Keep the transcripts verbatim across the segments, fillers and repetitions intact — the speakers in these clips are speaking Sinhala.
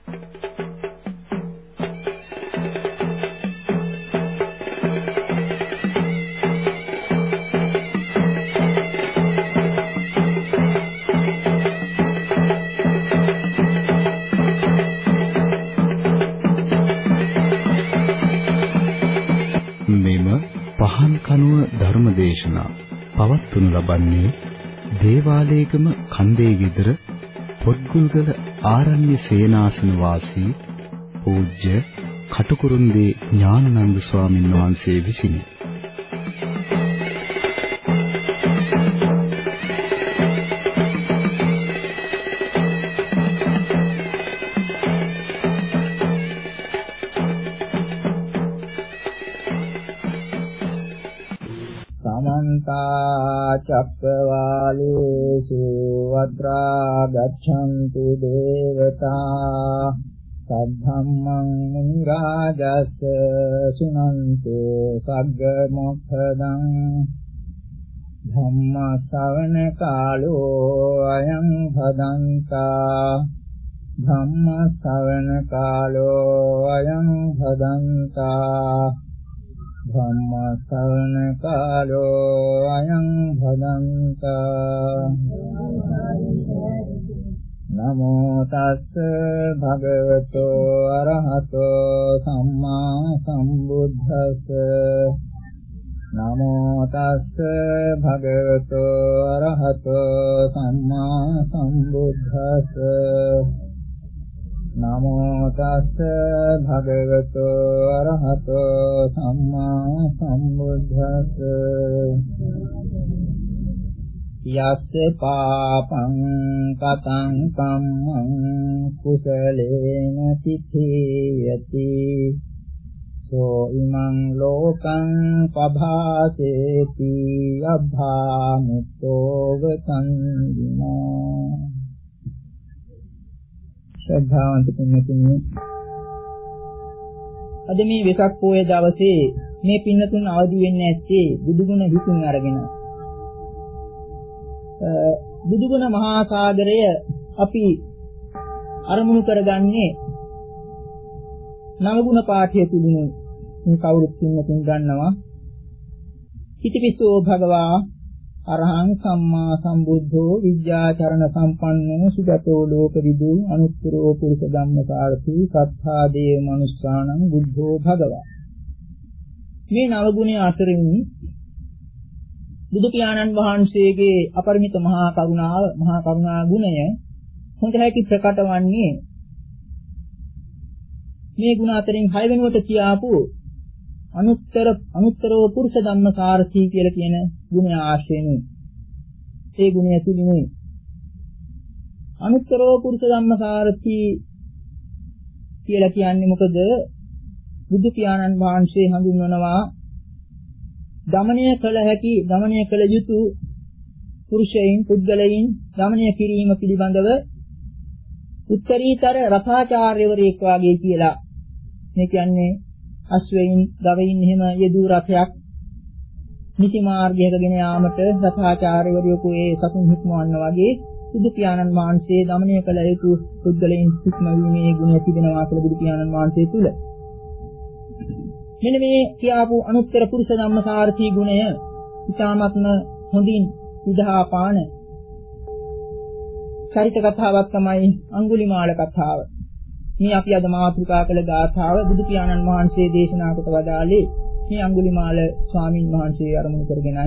ධර්මදේශනා පවත්වනු ලබන්නේ දේවාලේගම කන්දේ ගෙදර පොත්ගුල්ගල ආරණ්‍ය සේනාසන වාසී පූජ්‍ය කටුකුරුන්දී ඥානানন্দ ස්වාමීන් වහන්සේ විසිනි. චක්කවාලේසු වද්‍රා ගච්ඡන්තු දේවතා සද්ධම්මං මුනි රාජස්ස සුනන්තු සග්ග මොක්ඛදං ධම්ම ශ්‍රවණ කාලෝ අයං භදන්තා ධම්ම ශ්‍රවණ කාලෝ අයං භදන්තා ධම්ම ශ්‍රවණ කාලෝ අයං භදන්තා නමෝ තස්ස භගවතෝ අරහතෝ සම්මා සම්බුද්දස්ස නමෝ තස්ස භගවතෝ අරහතෝ සම්මා සම්බුද්දස්ස නමෝ තස්ස භගවතෝ අරහතෝ සම්මා සම්බුද්දස්ස යස්ස පාපං කතං කම්මං කුසලේන තිතේයති සෝ ඉමං ලෝකං පභාසේති අභාමුත්තෝ වසන්දිනෝ. ශ්‍රද්ධාවන්ත පින්වතුනි, අද මේ වෙසක් පොය දවසේ මේ පින්නතුන් අවදි වෙන්නේ ඇත්තේ බුදුගුණ හිතින් අරගෙන. බුදුගුණ මහා සාගරය අපි අරමුණු කරගන්නේ නවගුණ පාඨය තුලින්. මේ කවුරුත් පින්නතුන් ගන්නවා. හිතපිසෝ භගවා අරහං සම්මා සම්බුද්ධෝ විද්‍යාචරණ සම්පන්නෝ සුගතෝ ලෝකවිදු අනුත්තරෝ පුරුෂ ධම්මකාරති සත්තා දේව මනුස්සානං බුද්ධෝ භගවා. මේ නව ගුණ අතරින් බුදු පියාණන් වහන්සේගේ අපරිමිත මහා කරුණාව මහා කරුණා ගුණය හොඳ හැටි ප්‍රකට වන්නේ මේ ගුණ අතරින් හය වෙනුවට කියාපු අනුත්තර අනුත්තරෝ පුරුෂ ධම්මකාරති කියලා කියන ගුණය ආශ්‍රයෙන් ඒ ගුණය තුලිනුයි අනුත්තරෝ පුරුෂ ධම්මකාරති කියලා කියන්නේ මොකද? බුදු පියාණන් වහන්සේ හඳුන්වනවා දමනය කළ හැකි දමනය කළ යුතු පුරුෂයන් පුද්ගලයන් දමනය කිරීම පිළිබඳව උත්තරීතර රථාචාර්යවරයෙක් වාගේ කියලා. මේ කියන්නේ අශ්වයින් ගවයින් එහෙම යෙදූ රථයක් නිසි මාර්ගයකගෙන යාමට රථාචාර්යවරයෙකු ඒ සතුන් හික්මවන්න වගේ බුදු පියාණන් වහන්සේ දමනය කළ යුතු පුද්ගලයන් හික්මවීමේ ගුණය තිබෙනවා කියලා බුදු පියාණන් වහන්සේ තුල. මෙන්න මේ කියාපු අනුත්තර පුරුෂ ධම්මකාරී ගුණය ඉතාමත්ම හොඳින් විදහා පාන චරිත කතාවක් තමයි අඟුලිමාල කතාව. මේ අපි අද මාතෘකා කළ ගාථාව බුදු පියාණන් වහන්සේ දේශනා කොට වදාළේ මේ අඟුලිමාල ස්වාමීන් වහන්සේ ආරම්භ කරගෙනයි.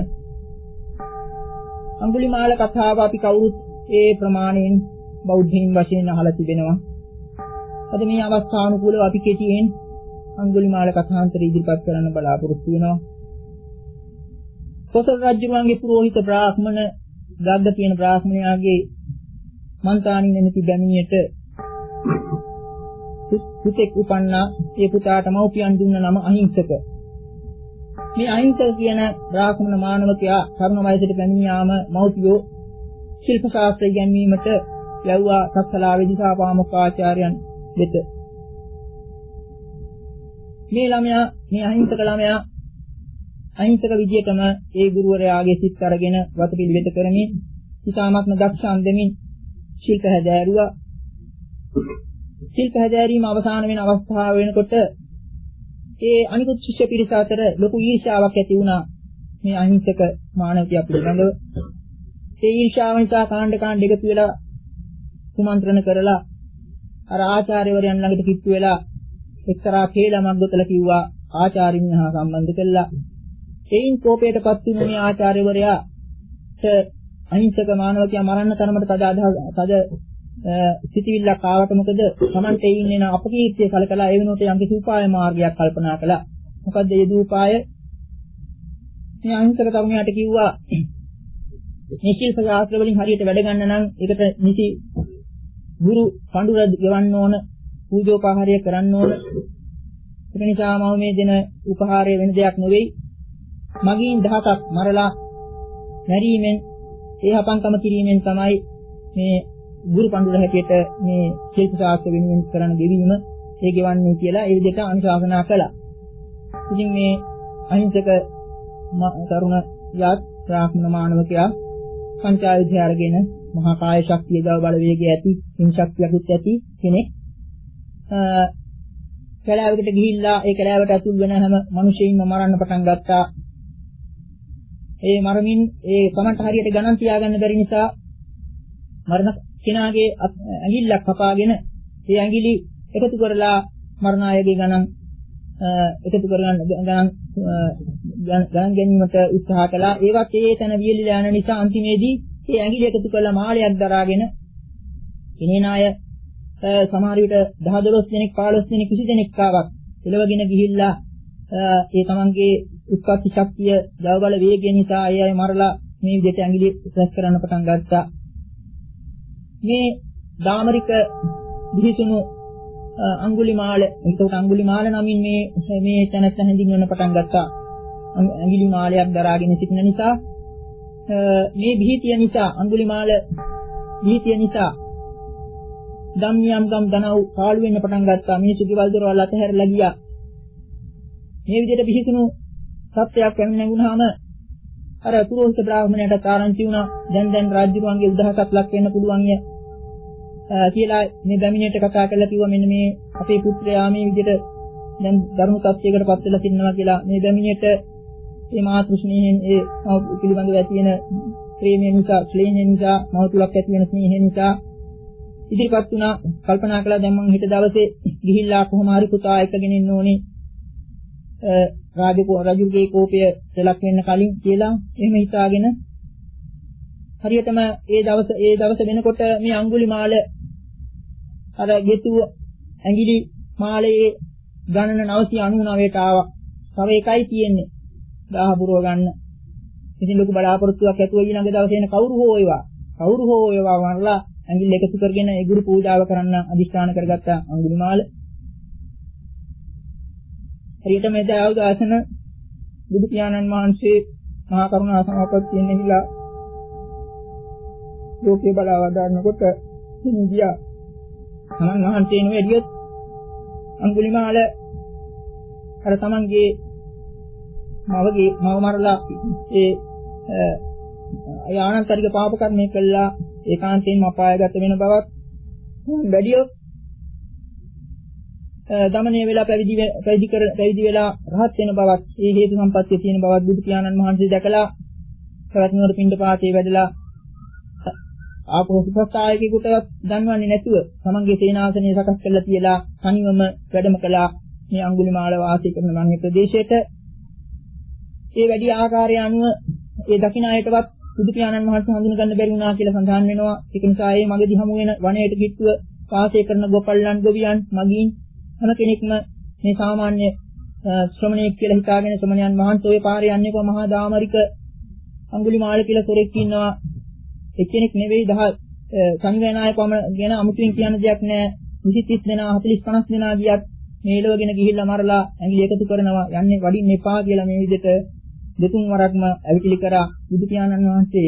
අඟුලිමාල කතාව අපි කවුරුත් ඒ ප්‍රමාණයෙන් බෞද්ධයින් වශයෙන් අහලා තිබෙනවා. අද මේ අවස්ථානුකූලව අපි කෙටියෙන් අඟුලිමාල කථාන්තරය ඉදිරිපත් කරන්න බලාපොරොත්තු වෙනවා. කොසල් රජුගේ පුරোহিত බ්‍රාහ්මණ ගග්ග කියන බ්‍රාහ්මණයාගේ මන්තානි නැමැති බැමිණියට පුතෙක් උපන්නා. ඒ පුතාට මව්පියන් දුන්න නම අහිංසක. මේ අහිංසක කියන බ්‍රාහ්මණ මානවකයා තරුණ වයසට පැමිණියාම මව්පියෝ ශිල්ප ශාස්ත්‍රය ඉගෙනීමට යවුවා සක්සලාවේ දිසාපාමොක් ආචාර්යයන් වෙත. මේ ළමයා මේ අහිංසක ළමයා අහිංසක විදියටම ඒ ගුරුවරයාගේ සිත් අරගෙන වතපිළිවෙත කරමින් ඉතාමත්ම දක්ෂ අන්දමින් ශිල්ප හැදෑරුවා. ශිල්ප හැදෑරීම අවසන් වෙන අවස්ථාව වෙනකොට ඒ අනිකුත් ශිෂ්‍ය පිරිස අතර ලොකු ඊර්ෂ්‍යාවක් ඇති වුණා මේ අහිංසක මානවකයා පිළිබඳව. ඒ ඊර්ෂ්‍යාව නිසා කාණ්ඩ කාණ්ඩ එකතු වෙලා කුමන්ත්‍රණ කරලා අර ආචාර්යවරයන් ළඟට කිට්ටු වෙලා එක්තරා කේලමක් ගොතලා කිව්වා ආචාර්යින් හා සම්බන්ධ කළා. එයින් කෝපයටපත් වුණු මේ ආචාර්යවරයාට අහිංසක මානවකයා මරන්න තරමට තද තද සිටිවිල්ලක් ආවට මොකද Tamante ඉන්නේ න අපකීර්තිය කලකලා ඒ වෙනුවට යම් කිසි උපාය මාර්ගයක් කල්පනා කළා. මොකද ඒ දූපාය මේ අහිංසක තරුණයාට කිව්වා මේ ශිල්ප ශාස්ත්‍ර වලින් හරියට වැඩ ගන්න නම් ඒකට නිසි ගුරු පඬුර ගෙවන්න ඕන, පූජෝපහාරය කරන්න ඕන. ඒක නිසා මම මේ දෙන උපහාරය වෙන දෙයක් නෙවෙයි. මගින් දහසක් මරලා මැරීමෙන් ඒ හපංකම කිරීමෙන් තමයි මේ ගුරු පඬුර හැටියට මේ ශිල්ප ශාස්ත්‍ර වෙනුවෙන් කරන ගෙවීම ඒ ගෙවන්නේ කියලා ඒ විදිහට අනුශාසනා කළා. ඉතින් මේ අහිංසක තරුණ යාත් බ්‍රාහ්මණ මානවකයා පංචායුධය අරගෙන මහා කාය ශක්තිය ගව බලවේගය ඇති, හිං ශක්තියකුත් ඇති කෙනෙක් කැලෑවකට ගිහිල්ලා ඒ කැලෑවට ඇතුල් වෙන හැම මිනිසෙයින්ම මරන්න පටන් ගත්තා. ඒ මරමින් ඒ කමන්ට හරියට ගණන් තියාගන්න බැරි නිසා මරණ කෙනාගේ ඇඟිල්ලක් කපාගෙන ඒ ඇඟිලි එකතු කරලා මරණ අයගේ ගණන් එකතු කරගන්න ගණන් ගණන් ගැනීමට උත්සාහ කළා. ඒවත් ඒ තැන වියලිලා යන නිසා අන්තිමේදී ඒ ඇඟිලි එකතු කරලා මාලයක් දරාගෙන කෙනේන අය සමහර විට දහ දොළොස් දෙනෙක් පහළොස් දෙනෙක් කිසි දෙනෙක් ආවක් එළවගෙන ගිහිල්ලා ඒ තමන්ගේ උත්පත්ති ශක්තිය දවබල වේගය නිසා අය අය මරලා මේ විදිහට ඇඟිලි ප්‍රෙස් කරන්න පටන් ගත්තා. මේ දාමරික දිහිසුණු අඟුලිමාල එතකොට අඟුලිමාල නමින් මේ මේ තැනත් හැඳින්වන්න පටන් ගත්තා. ඇඟිලි මාලයක් දරාගෙන සිටින නිසා මේ බිහිතිය නිසා අඟුලිමාල බිහිතිය නිසා ධම්මියම් ගම් දනව් පාළු වෙන්න පටන් ගත්තා. මිනිස්සු ගෙවල් දොරවල් අතහැරලා ගියා. මේ විදිහට බිහිසුණු සත්‍යයක් පැමිණුණාම අර පුරෝහිත බ්‍රාහ්මණයට ආරංචි වුණා දැන් දැන් රාජ්‍යරුවන්ගේ උදහසක් ලක් වෙන්න පුළුවන් ය කියලා මේ බැමිණියට කතා කරලා කිව්වා මෙන්න මේ අපේ පුත්‍රයා මේ විදිහට දැන් දරුණු තත්යකට පත් වෙලා ඉන්නවා කියලා. මේ බැමිණියට මේ මාතෘ ස්නේහයෙන් ඒ පිළිබඳව ඇති වෙන ප්‍රේමය නිසා, ස්නේහය නිසා, මවතුලක් ඇති වෙන ස්නේහය නිසා ඉදිරිපත් වුණා. කල්පනා කළා දැන් මම හෙට දවසේ ගිහිල්ලා කොහොම හරි පුතා එක්කගෙන ඉන්න ඕනේ රාජකෝ රජුගේ කෝපය දෙලක් වෙන්න කලින් කියලා එහෙම හිතාගෙන හරියටම ඒ දවස ඒ දවස වෙනකොට මේ අඟුලිමාල අර ගෙතු ඇඟිලි මාලයේ ගණන නවසිය අනූනවයට ආවා. තව එකයි තියෙන්නේ. දහ පුරව ගන්න. ඉතින් ලොකු බලාපොරොත්තුවක් ඇතුව ඊළඟ දවසේ එන කවුරු හෝ ඒවා. කවුරු හෝ ඒවා වරලා ඇඟිල්ල එකතු කරගෙන ඒ ගුරු පූජාව කරන්න අදිස්ථාන කරගත්ත අඟුලිමාල. හරියට මේ දවදාසන බුදු පියාණන් වහන්සේ මහා කරුණා සමාපත්තියෙන් එහිලා ලෝකේ බලා වදාන්නකොට ඉන්දියා තමන් වහන්සේන වැඩියොත් අඟුලිමාල අර තමන්ගේ මවගේ මව මරලා ඒ ආනන්තරික පාප කර්මය කළා ඒකාන්තයෙන්ම අපායගත වෙන බවත් වැඩියොත් දමණය වෙලා පැවිදි පැවිදි කර පැවිදි වෙලා රහත් වෙන බවත් ඒ හේතු සම්පත්තිය තියෙන බවත් බුදු පියාණන් වහන්සේ දැකලා ප්‍රවත්නවර පිණ්ඩපාතේ වැඩලා ආපෝසුපස්ථායකෙකුට දන්වන්නේ නැතුව තමන්ගේ සේනාසනය සකස් කරලා තියලා තනිවම වැඩම කළා මේ අඟුලිමාල වාසය කරන වනේ ප්‍රදේශයට. ඒ වැඩි ආකාරය අනුව ඒ දකින්න අයටවත් බුදු පියාණන් වහන්සේ හඳුන ගන්න බැරි වුණා කියලා සඳහන් වෙනවා. ඒක නිසා ඒ මගදී හමු වෙන වනයේට කිට්ටුව වාසය කරන ගොපල්ලන් ගොවියන් මගින් හැම කෙනෙක්ම මේ සාමාන්‍ය ශ්‍රමණයෙක් කියලා හිතාගෙන ශ්‍රමණයන් වහන්සේ ඔය පාරේ යන්නේ කො මහා දාමරික අඟුලිමාල කියලා සොරෙක් ඉන්නවා. එක්කෙනෙක් නෙවෙයි දහ සංවේනාය පමණ ගැන අමුතුවෙන් කියන්න දෙයක් නැහැ. විසි තිස් දෙනා හතළිස් පනස් දෙනා ගියත් මේලවගෙන ගිහිල්ලා මරලා ඇඟිලි එකතු කරනවා යන්නේ වඩින්න එපා කියලා මේ විදිහට දෙතුන් වරක්ම අවිකිලි කරා බුදු පියාණන් වහන්සේ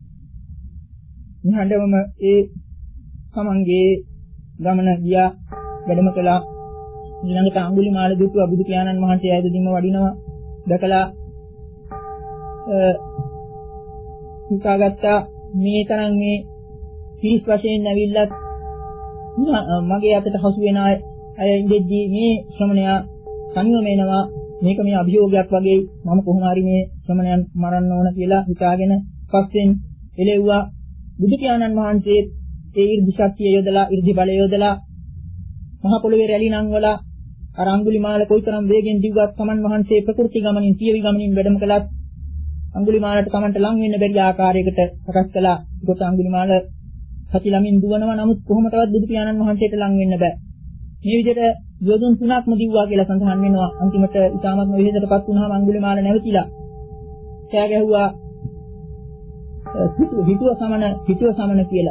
නිහඬවම ඒ සමන්ගේ ගමන ගියා වැඩම කළා. ඊළඟට අඟුලිමාල දුටුවා බුදු පියාණන් වහන්සේ ඇයදීම වඩිනවා දැකලා හිතාගත්තා මේ තරම් මේ පිරිස් වශයෙන් ඇවිල්ලත් මගේ අතට හසු වෙන අය ඉඳෙද්දී මේ ශ්‍රමණයා තනියම එනවා මේක මේ අභියෝගයක් වගේ මම කොහොම හරි මේ ශ්‍රමණයන් මරන්න ඕන කියලා හිතාගෙන පස්සෙන් එළෙව්වා බුදු පියාණන් වහන්සේ ඒ 이르දි ශක්තිය යොදලා 이르දි බලය යොදලා මහ පොළොවේ රැලි නංවලා අර අඟුලිමාල කොයිතරම් වේගෙන් දිව්වත් තමන් වහන්සේ ප්‍රකෘති ගමනින් පියවි ගමනින් වැඩම කළත් අඟුලිමාලට තමන්ට ලං වෙන්න බැරි ආකාරයකට සකස් කළා. ඒකට අඟුලිමාල සති ළමින් දුවනවා නමුත් කොහොමදවත් බුදු පියාණන් වහන්සේට ලං වෙන්න බෑ. මේ විදිහට යොදුන් තුනක්ම දිව්වා කියලා සඳහන් වෙනවා. අන්තිමට ඉතාමත්ම විහෙදටපත් වුණාම අඟුලිමාල නැවතිලා කෑ ගැහුවා හිතුව සමන හිතුව සමන කියලා.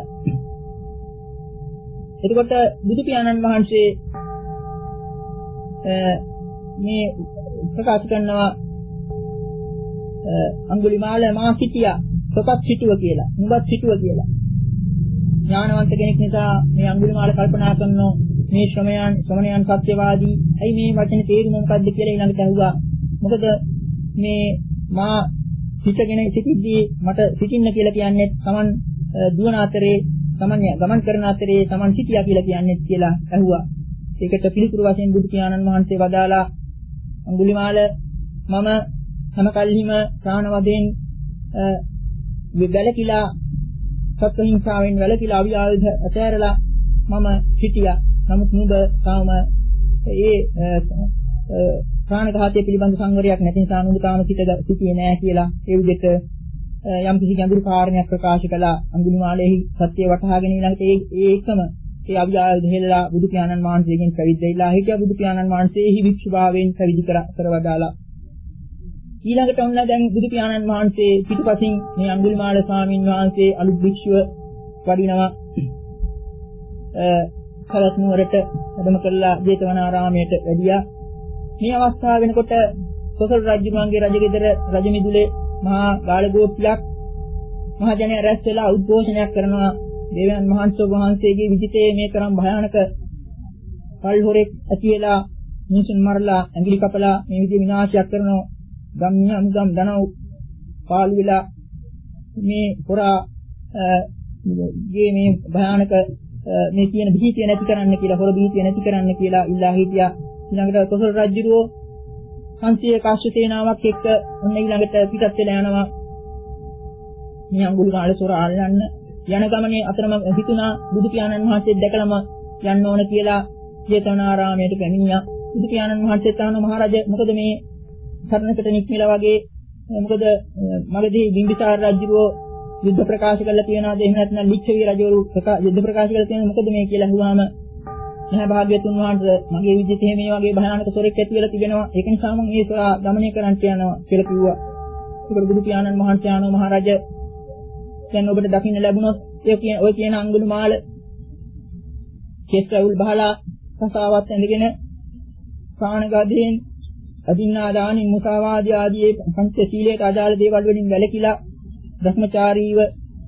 එතකොට බුදු පියාණන් වහන්සේ මේ ප්‍රකාශ කරනවා අඟුලිමාල මා සිටියා සොපත් සිටුව කියලා නුඹත් සිටුව කියලා. ඥානවන්ත කෙනෙක් නිසා මේ අඟුලිමාල කල්පනා කරනවා මේ ශ්‍රමයන් ශ්‍රමණයන් සත්‍යවාදී ඇයි මේ වචනේ තේරුම මොකද්ද කියලා ඊළඟට අහුවා. මොකද මේ මා සිටගෙන සිටිද්දී මට සිටින්න කියලා කියන්නේ Taman දුවන අතරේ Taman ගමන් කරන අතරේ Taman සිටියා කියලා කියන්නේ කියලා අහුවා. ඒකට පිළිතුරු වශයෙන් බුදු පියාණන් වහන්සේ වදාලා අඟුලිමාල මම හැම කල්හිම ප්‍රාණ වදෙන් වැළකීලා සත්ත්වහිංසාවෙන් වැළකීලා අවිආයුධ ඇතෑරලා මම සිටියා. නමුත් නුඹ තාම ඒ ප්‍රාණඝාතය පිළිබඳ සංවරයක් නැති නිසා නුඹ තාම සිටියේ නැහැ කියලා ඒ විදිහට යම් කිසි ගැඹුරු කාරණයක් ප්‍රකාශ කළා. අඟුලිමාලෙහි සත්‍ය වටහාගෙන ඊළඟට ඒ ඒකම ඒ අවිආයුධ හෙළලා බුදු පියාණන් වහන්සේගෙන් පැවිද්දෙයිලා හිටියා. බුදු පියාණන් වහන්සේහි වික්ෂුභාවයෙන් පැවිදි කරවදාලා ඊළඟට ඔන්න දැන් බුදු පියාණන් වහන්සේ පිටුපසින් මේ අඟුලිමාල ස්වාමීන් වහන්සේ අලුත් භික්ෂුව වඩිනවා කලස් නුවරට වැඩම කළා ජේතවනාරාමයට වැඩියා. මේ අවස්ථාව වෙනකොට කොසල් රජුගේ රජගෙදර රජමිදුලේ මහා ගාලගෝප්පියක් මහ ජනයා රැස් වෙලා උද්ඝෝෂණයක් කරනවා දේවයන් වහන්සේගේ විජිතේ මේ තරම් භයානක කල් හොරෙක් ඇති වෙලා මිනිසුන් මරලා ඇඟිලි කපලා මේ විදිහ විනාශයක් කරනවා. ගම්නියම් ගම් දනව් පාළු වෙලා මේ පොරා ගේ මේ භයානක මේ කියන භීතිය නැති කරන්න කියලා හොර භීතිය නැති කරන්න කියලා ඉල්ලා හිටියා. ඊළඟට කොසල් රජුරෝ පන්සිය කාශ්‍ය සේනාවක් එක්ක ඔන්න ඊළඟට පිටත් වෙලා යනවා. මේ අඟුලිමාල සොර අල්ලන්න යන ගමනේ අතරම හිතුණා බුදු පියාණන් වහන්සේ දැකලම යන්න ඕන කියලා ජේතවනාරාමයට පැමිණියා. බුදු පියාණන් වහන්සේ තාන මහරජා මොකද මේ සරණකට නික්මිලා වගේ මොකද මගදී බිම්බිසාර රජුරෝ යුද්ධ ප්‍රකාශ කරලා තියනවාද එහෙම නැත්නම් ලිච්ඡවි රජවරු යුද්ධ ප්‍රකාශ කරලා තියෙනවද මොකද මේ කියලා අහුවාම නැහැ භාග්‍යතුන් වහන්සේ මගේ විදිහට මේ වගේ භයානක සොරෙක් ඇති වෙලා තිබෙනවා ඒක නිසා මම මේ සොරා দমনය කරන්න යනවා කියලා කිව්වා. ඒක බුදු පියාණන් වහන්සේ ආනෝ මහරජා දැන් ඔබට දකින්න ලැබුණොත් ඒ කියන ඔය කියන අඟුලිමාල කෙස්රවුල් බහලා කසාවත් ඇඳගෙන ප්‍රාණඝාතයෙන් අදින්නා දානින් මුසාවාදී ආදී පංච සීලයට අදාළ දේවල් වලින් වැළකීලා භ්‍රමචාරීව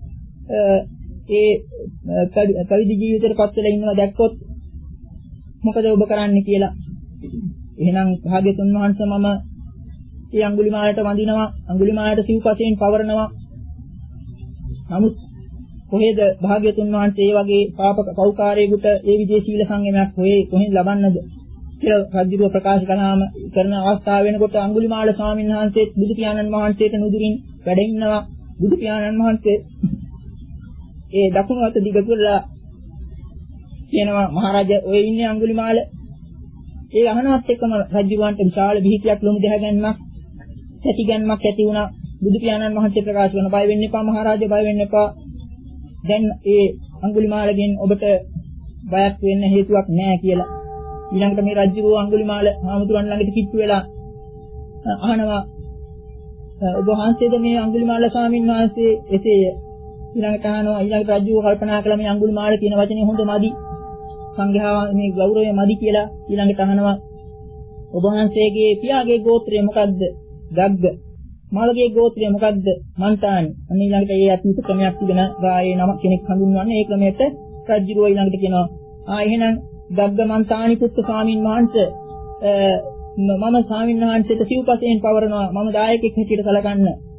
ඒ පැවිදි ජීවිතයට පත් වෙලා ඉන්නවා දැක්කොත් මොකද ඔබ කරන්නේ කියලා. එහෙනම් භාග්‍යතුන් වහන්සේ මම මේ අඟුලිමාලට වඳිනවා අඟුලිමාලට සිව්පසයෙන් පවරනවා. නමුත් කොහෙද භාග්‍යතුන් වහන්සේ මේ වගේ පාපක පෞකාරයෙකුට ඒ විදිහේ සීල සංයමයක් කොහේ කොහෙන් ලබන්නද කියලා රජුව ප්‍රකාශ කළාම කරන අවස්ථාව වෙනකොට අඟුලිමාල ස්වාමීන් වහන්සේ බුදු පියාණන් වහන්සේට නුදුරින් වැඩ ඉන්නවා. බුදු පියාණන් වහන්සේ ඒ දකුණු අත දිග කරලා කියනවා මහරජා ඔය ඉන්නේ අඟුලිමාල. ඒ අහනවත් එක්කම රජුවන්ට විශාල බිහිතියක් ලොමු දෙහැගැන්මක් ඇතිගැන්මක් ඇති වුණා. බුදු පියාණන් වහන්සේ ප්‍රකාශ කරන බය වෙන්න එපා මහරජා බය වෙන්න එපා. දැන් ඒ අඟුලිමාලගෙන් ඔබට බයක් වෙන්න හේතුවක් නැහැ කියලා. ඊළඟට මේ රජුව අඟුලිමාල හාමුදුරන් ළඟට කිට්ටු වෙලා අහනවා ඔබ වහන්සේද මේ අඟුලිමාල ස්වාමීන් වහන්සේ එසේය. ඊළඟට අහනවා ඊළඟට රජුව කල්පනා කළා මේ අඟුලිමාල කියන වචනේ හොඳ මදි සංඝයා මේ ගෞරවය මදි කියලා. ඊළඟට අහනවා ඔබ වහන්සේගේ පියාගේ ගෝත්‍රය මොකද්ද? ගග්ග. මවගේ ගෝත්‍රය මොකද්ද? මන්තානි. අන්න ඊළඟට ඒ අතීත ක්‍රමයක් තිබෙන ගායේ නම කෙනෙක් හඳුන්වන්නේ ඒ ක්‍රමයට රජුව ඊළඟට කියනවා ආ එහෙනම් ගග්ග මන්තානි පුත්තු ස්වාමීන් වහන්සේ මම ස්වාමීන් වහන්සේට සිව්පසයෙන් පවරනවා මම දායකෙක් හැටියට සැලකන්න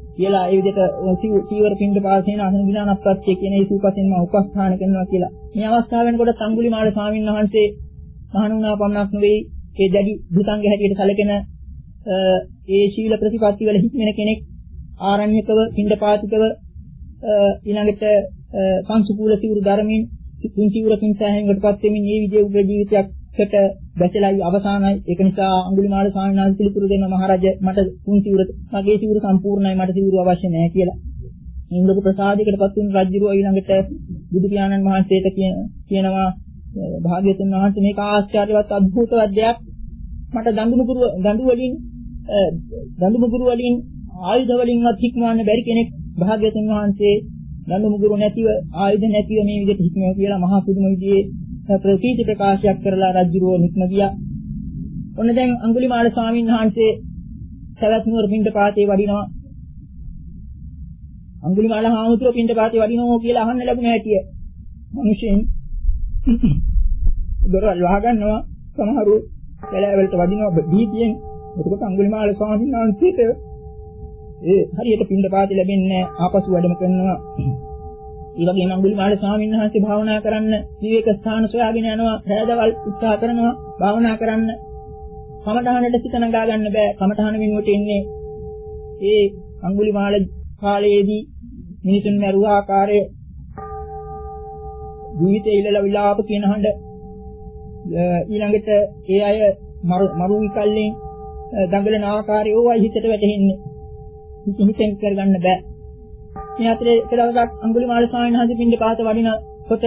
කියලා ඒ විදිහට සීවර පින්ඩ පාසේන අසන විඥානප්‍රත්‍ය කියන ඒ සූපසෙන්ම උපස්ථාන කරනවා කියලා. මේ අවස්ථාව වෙනකොට අඟුලිමාල ස්වාමීන් වහන්සේ මහණුණා පමණක් නෙවෙයි ඒ දැඩි දුතංග හැටියට සැලකෙන ඒ ශීල ප්‍රතිපත්ති වල හික්මෙන කෙනෙක් ආරණ්‍යකව පින්ඩපාතිකව ඊළඟට සංසුකූල සිවුරු ධර්මයෙන් තුන් සිවුරකින් සෑහීමකටපත් වෙමින් මේ විදිහේ උග්‍ර ජීවිතයකට බැසලයි අවසానයි. ඒක නිසා අඟුලිමාල ස්වාමීන් වහන්සේ පිළිතුරු දෙන මහරජ මට තුන් සිවුර මගේ සිවුර සම්පූර්ණයි මට සිවුරු අවශ්‍ය නැහැ කියලා. මේ ලොකු ප්‍රසාදයකටපත් වුණු රජුරෝ ඊළඟට බුදු පියාණන් වහන්සේට කියනවා භාග්‍යතුන් වහන්සේ මේක ආශ්චර්යවත් අద్భుතවත් දෙයක්. මට දඬු මුගුරු දඬු වලින් දඬු මුගුරු වලින් ආයුධ වලින්වත් හික්මවන්න බැරි කෙනෙක් භාග්‍යතුන් වහන්සේ දඬු මුගුරු නැතිව ආයුධ නැතිව මේ විදිහට හික්මව කියලා මහා පුදුම විදිහේ ප්‍රතිචි ප්‍රකාශයක් කරලා රජුරෝ නික්ම ගියා. ඔන්න දැන් අඟුලිමාල ස්වාමීන් වහන්සේ සවැත් නුවර පින්ඩපාතේ වඩිනවා. අඟුලිමාල හාමුදුරුවෝ පින්ඩපාතේ වඩිනවා කියලා අහන්න ලැබුණ හැටිය. මිනිසෙන් දොරවල් වහගන්නවා සමහරු කැලෑවලට වඩිනවා බීතියෙන්. එතකොට අඟුලිමාල ස්වාමීන් වහන්සේට ඒ හරියට පින්ඩපාතේ ලැබෙන්නේ ආපසු වැඩම කරනවා. ඒ වගේම අඟුලිමාල ස්වාමීන් වහන්සේ භාවනා කරන්න විවේක ස්ථාන සොයාගෙන යනවා. හැදවල් උත්සාහ කරනවා භාවනා කරන්න. කමඨහනට සිත නගා ගන්න බෑ. කමඨහන වෙනුවට එන්නේ ඒ අඟුලිමාල කාලයේදී මිනිසුන් මරුව ආකාරය ජීවිතේ ඉලලා විලාප කියන හඬ ඊළඟට ඒ අය මරු විකල්ලෙන් දඟලන ආකාරය ඕවයි හිතට වැටෙන්නේ. හිතෙන් කරගන්න බෑ. මේ අතරේ එක දවසක් අඟුලිමාල ස්වාමීන් වහන්සේ පින්ඩපාත වඩිනකොට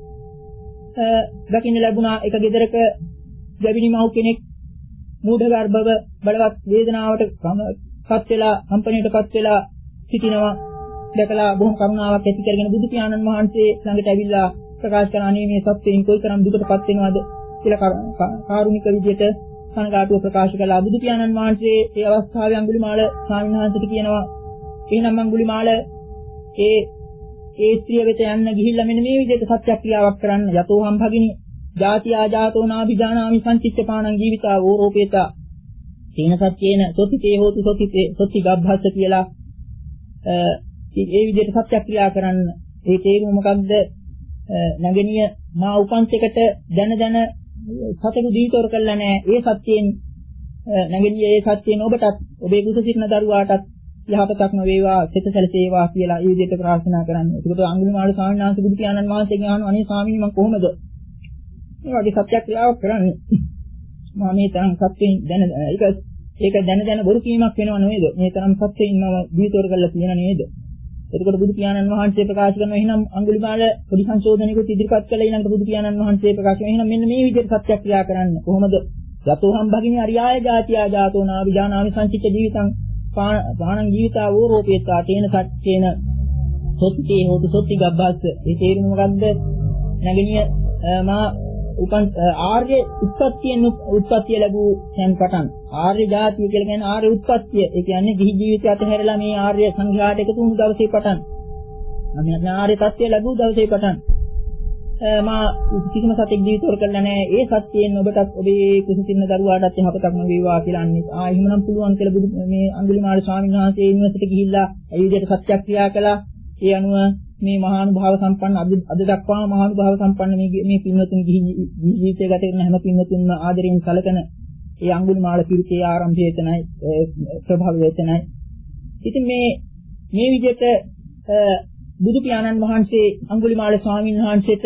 දකින්න ලැබුණා එක ගෙදරක ගැබිනි මව් කෙනෙක් මූඩ ගර්භව බලවත් වේදනාවට පත් වෙලා කම්පණයටපත් වෙලා සිටිනවා. දැකලා බොහොම කරුණාවක් ඇති කරගෙන බුදු පියාණන් වහන්සේ ළඟට ඇවිල්ලා ප්‍රකාශ කරන අනේ මේ සත්‍යයෙන් කොයිතරම් දුකටපත් වෙනවද කියලා කාරුණික විදිහට කනගාටුව ප්‍රකාශ කළා. බුදු පියාණන් වහන්සේ ඒ අවස්ථාවේ අඟුලිමාල ස්වාමීන් වහන්සේට කියනවා එහෙනම් අඟුලිමාල ඒ ඒ ස්ත්‍රිය වෙත යන්න ගිහිල්ලා මෙන්න මේ විදිහට සත්‍යක්‍රියාවක් කරන්න. යතෝ හම් භගිනී ජාති ආජාතෝ නාභිජානාමි සංචිත්තපාණං ජීවිතා වෝරෝපේතා තේන සත්‍යේන සොතිතේ හෝතු සොතිතේ සොති ගබ්බස්ස කියලා ඒ විදිහට සත්‍යක්‍රියා කරන්න. ඒ තේරුම මොකක්ද? නැගණිය මා උපන්සයකට දැන දැන සතෙකු දීතෝර කළා නෑ. ඒ සත්‍යයෙන් නැගණිය ඒ සත්‍යයෙන් ඔබටත් ඔබේ කුස සිටින දරුවාටත් යහපතක්ම වේවා සිත සැලසේවා කියලා ඒ විදිහට ප්‍රාර්ථනා කරන්න. ඒකට අඟුලිමාල ස්වාමීන් වහන්සේ බුදු පියාණන් වහන්සේගෙන් අහනවා අනේ ස්වාමීනි මම කොහොමද මේ වගේ සත්‍යක්‍රියාවක් කරන්නේ? මම මේ තරම් සත්‍යයෙන් දැන ඒක ඒක දැන දැන බොරු කීමක් වෙනව නේද? මේ තරම් සත්‍යයෙන් මම දීතෝර කළා කියන නේද? එතකොට බුදු පියාණන් වහන්සේ ප්‍රකාශ කරනවා එහෙනම් අඟුලිමාල පොඩි සංශෝධනයකට ඉදිරිපත් කළා ඊළඟට බුදු පියාණන් වහන්සේ ප්‍රකාශ කරනවා එහෙනම් මෙන්න මේ විදිහට සත්‍යක්‍රියා කරන්න. කොහොමද? යතෝහම් භගිනී අරියාය ජාතියා ජාතෝ නාවිජානාමි සංචිත්ත ජීවිතං පාණං ජීවිතා වෝරෝපේතා තේන සත්‍යේන සොත්ති හොතු සොත්ති ගබ්බස්ස. ඒ තේරුම මොකද්ද? නැගණිය මා උපන් ආර්ය උත්පත්තියෙන් උත්පත්තිය ලැබූ දැන් පටන් ආර්ය ජාතිය කියලා කියන්නේ ආර්ය උත්පත්තිය. ඒ කියන්නේ ගිහි ජීවිතය අතහැරලා මේ ආර්ය සංඝයාට එකතු වුණු දවසේ පටන්. අපි ආර්ය තත්ත්වය ලැබූ දවසේ පටන් මා කිසිම සතෙක් ජීවිතවල කරලා නැහැ. ඒ සත්‍යයෙන් ඔබටත් ඔබේ කුසිතින දරුවාටත් යහපතක්ම වේවා කියලා අන්නේ. ආ එහෙමනම් පුළුවන් කියලා බුදු මේ අඟුලිමාල ස්වාමීන් වහන්සේ යුනිවර්සිටියට ගිහිල්ලා ඒ විදිහට සත්‍යක්‍රියා කළා. ඒ අනුව මේ මහානුභාව සම්පන්න අද දක්වා මහානුභාව සම්පන්න මේ මේ පින්වතුන් ගිහි ජීවිතය ගත කරන හැම පින්වතුන්ම ආදරෙන් සැලකන ඒ අඟුලිමාල පිරිසේ ආරම්භය එතනයි ප්‍රභවය එතනයි. ඉතින් මේ මේ විදිහට බුදු පියාණන් වහන්සේ අඟුලිමාල ස්වාමීන් වහන්සේට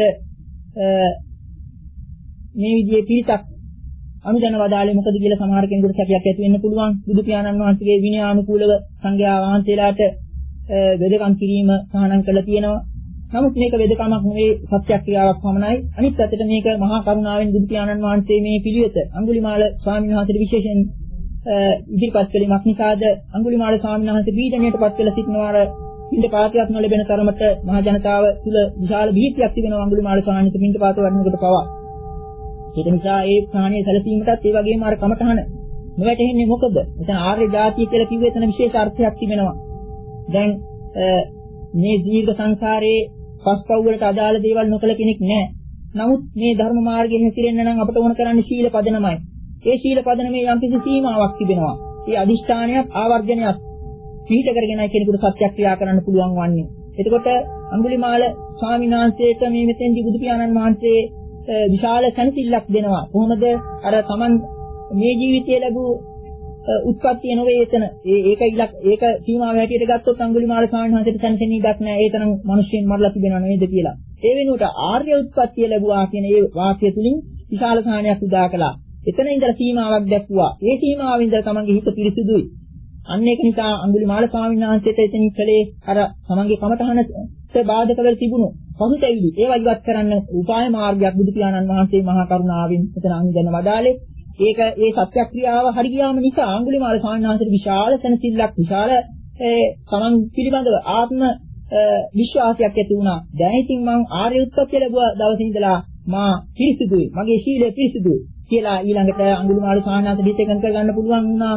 මේ විදිහේ පිරිසක් අනුදැන වදාළේ මොකද කියලා සමහර කෙනෙකුට සැකයක් ඇති වෙන්න පුළුවන්. බුදු පියාණන් වහන්සේගේ විනයානුකූලව සංඝයා වහන්සේලාට වෙදකම් කිරීම සහනම් කළා තියෙනවා. නමුත් මේක වෙදකමක් නෙවෙයි සත්‍යක්‍රියාවක් පමණයි. අනිත් පැත්තට මේක මහා කරුණාවෙන් බුදු පියාණන් වහන්සේ මේ පිළිවෙත අඟුලිමාල ස්වාමීන් වහන්සේට විශේෂයෙන් ඉදිරිපත් කළීමක් නිසාද අඟුලිමාල ස්වාමීන් වහන්සේ පීඩණයටපත් වෙලා සිටිනවාර පින්ඩපාතයක් නොලැබෙන තරමට මහ ජනතාව තුළ විශාල භීතියක් තිබෙනවා අඟුලිමාල ස්වාමීන් වහන්සේ පින්ඩපාත වඩනකොට පවා. ඒක නිසා ඒ ප්‍රාණීය සැලසීමටත් ඒ වගේම අර කමඨහන නොවැටෙන්නේ මොකද? එතන ආර්ය ජාතිය කියලා කිව්වේ එතන විශේෂ අර්ථයක් තිබෙනවා. දැන් මේ දීර්ඝ සංසාරයේ පස්පව් වලට අදාළ දේවල් නොකළ කෙනෙක් නැහැ. නමුත් මේ ධර්ම මාර්ගයේ හැසිරෙන්න නම් අපට ඕන කරන්නේ සීල පදනමයි. ඒ සීල පදනමේ යම් කිසි සීමාවක් තිබෙනවා. ඒ අදිෂ්ඨානයක් ආවර්ජනයක්. පිහිට කරගෙනයි කෙනෙකුට සත්‍යක්‍රියා කරන්න පුළුවන් වන්නේ. එතකොට අඟුලිමාල ස්වාමීන් වහන්සේට මේ මෙතෙන්දී බුදු පියාණන් වහන්සේ විශාල සැනසෙල්ලක් දෙනවා. කොහොමද අර Taman මේ ජීවිතයේ ලැබූ උත්පත්තිය නොවේ එතන. ඒ ඒක ඉලක් ඒක සීමාව හැටියට ගත්තොත් අඟුලිමාල ස්වාමීන් වහන්සේට සැනසෙන්නේ ඉඩක් නැහැ. ඒ තරම් මිනිස්සුන් මරලා තිබෙනව නේද කියලා. ඒ වෙනුවට ආර්ය උත්පත්තිය ලැබුවා කියන ඒ වාක්‍ය තුලින් විශාල සාහනයක් උදා කළා. එතන ඉඳලා සීමාවක් දැක්වුවා. ඒ සීමාවෙන් ඉඳලා තමන්ගේ හිත පිරිසිදුයි. අන්න ඒක නිසා අඟුලිමාල ස්වාමීන් වහන්සේට එතනින් කලේ අර තමන්ගේ කමඨහනට බාධක වෙලා තිබුණු පසුතැවිලි ඒවා ඉවත් කරන්න උපාය මාර්ගයක් බුදු පියාණන් වහන්සේ මහා කරුණාවෙන් එතන අනුදැන වදාලේ. ඒක ඒ සත්‍යක්‍රියාව හරි ගියාම නිසා අඟුලිමාල ස්වාමීන් වහන්සේට විශාල සැනසෙල්ලක් විශාල ඒ තමන් පිළිබඳව ආත්ම විශ්වාසයක් ඇති වුණා. දැන් ඉතින් මම ආර්ය උත්පත්ති ලැබුවා දවසේ ඉඳලා මා පිරිසිදුයි. මගේ ශීලය පිරිසිදුයි. කියලා ඊළඟට අඟුලිමාල ස්වාමීන් වහන්සේ දීතකන් කරගන්න පුළුවන් වුණා.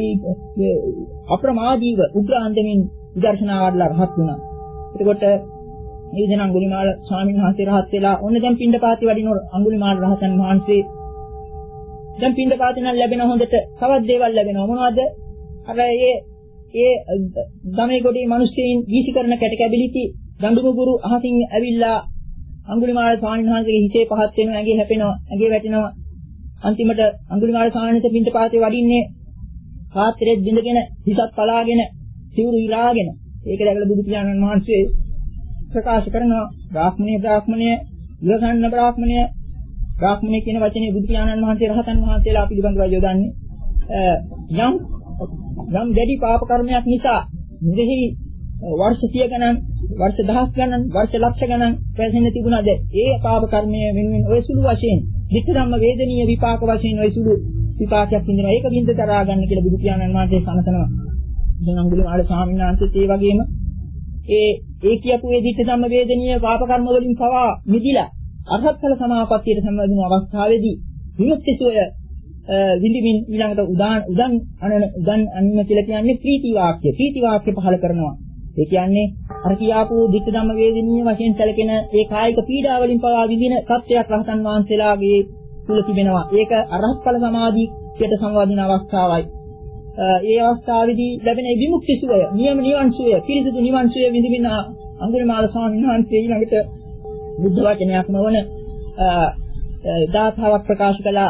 අප්‍රමාදීව උග්‍රාන්දමින් විදර්ශනා වඩලා රහත් වුණා. එතකොට මේ විදිහ අඟුලිමාල ස්වාමීන් වහන්සේ රහත් වෙලා ඔන්න දැන් පිණ්ඩපාතේ වඩින අඟුලිමාල රහතන් වහන්සේ දැන් පිණ්ඩපාතේ නම් ලැබෙන හොඳට තවත් දේවල් ලැබෙනවා. මොනවද? අර ඒ ඒ ගමේ ගොඩේ මිනිස්සුන් වීසි කරන කැට කැබිලිටි ගඬුණු ගුරු අහසින් ඇවිල්ලා අඟුලිමාල ස්වාමීන් වහන්සේගේ හිතේ පහත් වෙනවා, ඇඟේ හැපෙනවා, ඇඟේ වැටෙනවා. අන්තිමට අඟුලිමාල ස්වාමීන් වහන්සේ පිණ්ඩපාතේ වඩින්නේ පාත්‍රයේ බිඳගෙන හිසත් පලාගෙන සිවුරු ඉලාගෙන. ඒක දැකලා බුදු පියාණන් වහන්සේ ප්‍රකාශ කරනවා බ්‍රාහ්මණය බ්‍රාහ්මණය ඉවසන්න බ්‍රාහ්මණය බ්‍රාහ්මණය කියන වචනේ බුදු පියාණන් වහන්සේ රහතන් වහන්සේලා පිළිබඳව යොදන්නේ යම් යම් දැඩි පාප කර්මයක් නිසා නිරෙහි වර්ෂ සිය ගණන් වර්ෂ දහස් ගණන් වර්ෂ ලක්ෂ ගණන් පැසෙන්න තිබුණාද ඒ පාප කර්මය වෙනුවෙන් ඔය සුළු වශයෙන් විත්ත ධම්ම වේදනීය විපාක වශයෙන් ඔය සුළු විපාකයක් විඳිනවා. ඒක විඳ තරහා ගන්න කියලා බුදු පියාණන් වහන්සේ සනසනවා. දැන් අඟුලිමාල ස්වාමීන් වහන්සේත් ඒ වගේම ඒ ඒ කියපු ඒ විත්ත ධම්ම වේදනීය පාප කර්ම වලින් පවා මිදිලා අරහත් ඵල සමාපත්තියට සම්බන්ධ වුණු අවස්ථාවේදී විමුක්තිසෝය විඳින්මින් ඊළඟට උදාන උදන් අනන උදන් අනින්න කියලා කියන්නේ ප්‍රීති වාක්‍ය. ප්‍රීති වාක්‍ය පහල කරනවා. ඒ කියන්නේ අර කියාපු විත්ත ධම්ම වේදනීය වශයෙන් සැලකෙන ඒ කායික පීඩා වලින් පවා විඳින සත්‍යයක් රහතන් වහන්සේලාගේ තුල තිබෙනවා. ඒක අරහත් ඵල සමාධියට සමවදින අවස්ථාවයි. ඒ අවස්ථාවේදී ලැබෙන විමුක්ති සුවය, නියම නිවන් සුවය, පිරිසිදු නිවන් සුවය විඳින්න අඟුලිමාල ස්වාමීන් වහන්සේ ඊළඟට බුද්ධ වචනයක් නොවන දාතාවක් ප්‍රකාශ කළා.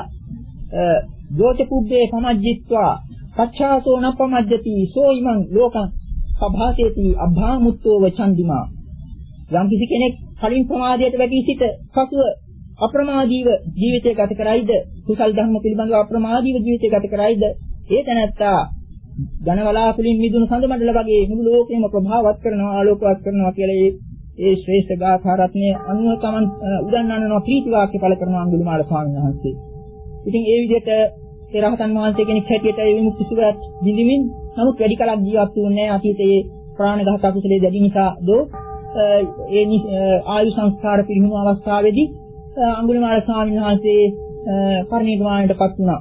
යෝච පුබ්බේ සමජ්ජිත්වා පච්ඡාසෝ නප්පමජ්ජති සෝ ඉමං ලෝකං සභාසේති අභාමුත්තෝ වචන්දිමා. යම් කිසි කෙනෙක් කලින් ප්‍රමාදයට වැටී සිට පසුව අප්‍රමාදීව ජීවිතය ගත කරයිද, කුසල් ධර්ම පිළිබඳව අප්‍රමාදීව ජීවිතය ගත කරයිද, ඒ තැනැත්තා ධනවලාකුලින් මිදුණු සඳ මණ්ඩල වගේ මුළු ලෝකෙම ප්‍රභාවත් කරනවා, ආලෝකවත් කරනවා කියලා ඒ ඒ ශ්‍රේෂ්ඨ ගාථා රත්නය අනුව තමන් උදන්වනවා ප්‍රීති වාක්‍ය පළ කරනවා අඟුලිමාල ස්වාමීන් වහන්සේ. ඉතින් ඒ විදිහට ඒ රහතන් වහන්සේ කෙනෙක් හැටියට ඒ විමුක්ති සුවයත් විඳින්මින් නමුත් වැඩි කලක් ජීවත් වුණේ නැහැ. අතීතයේ ප්‍රාණඝාත අකුසලයේ දැඩි නිසා දෝ ඒ ආයු සංස්කාර පිරිහුණු අවස්ථාවේදී අඟුලිමාල ස්වාමීන් වහන්සේ පරිණිරවාණයටපත් වුණා.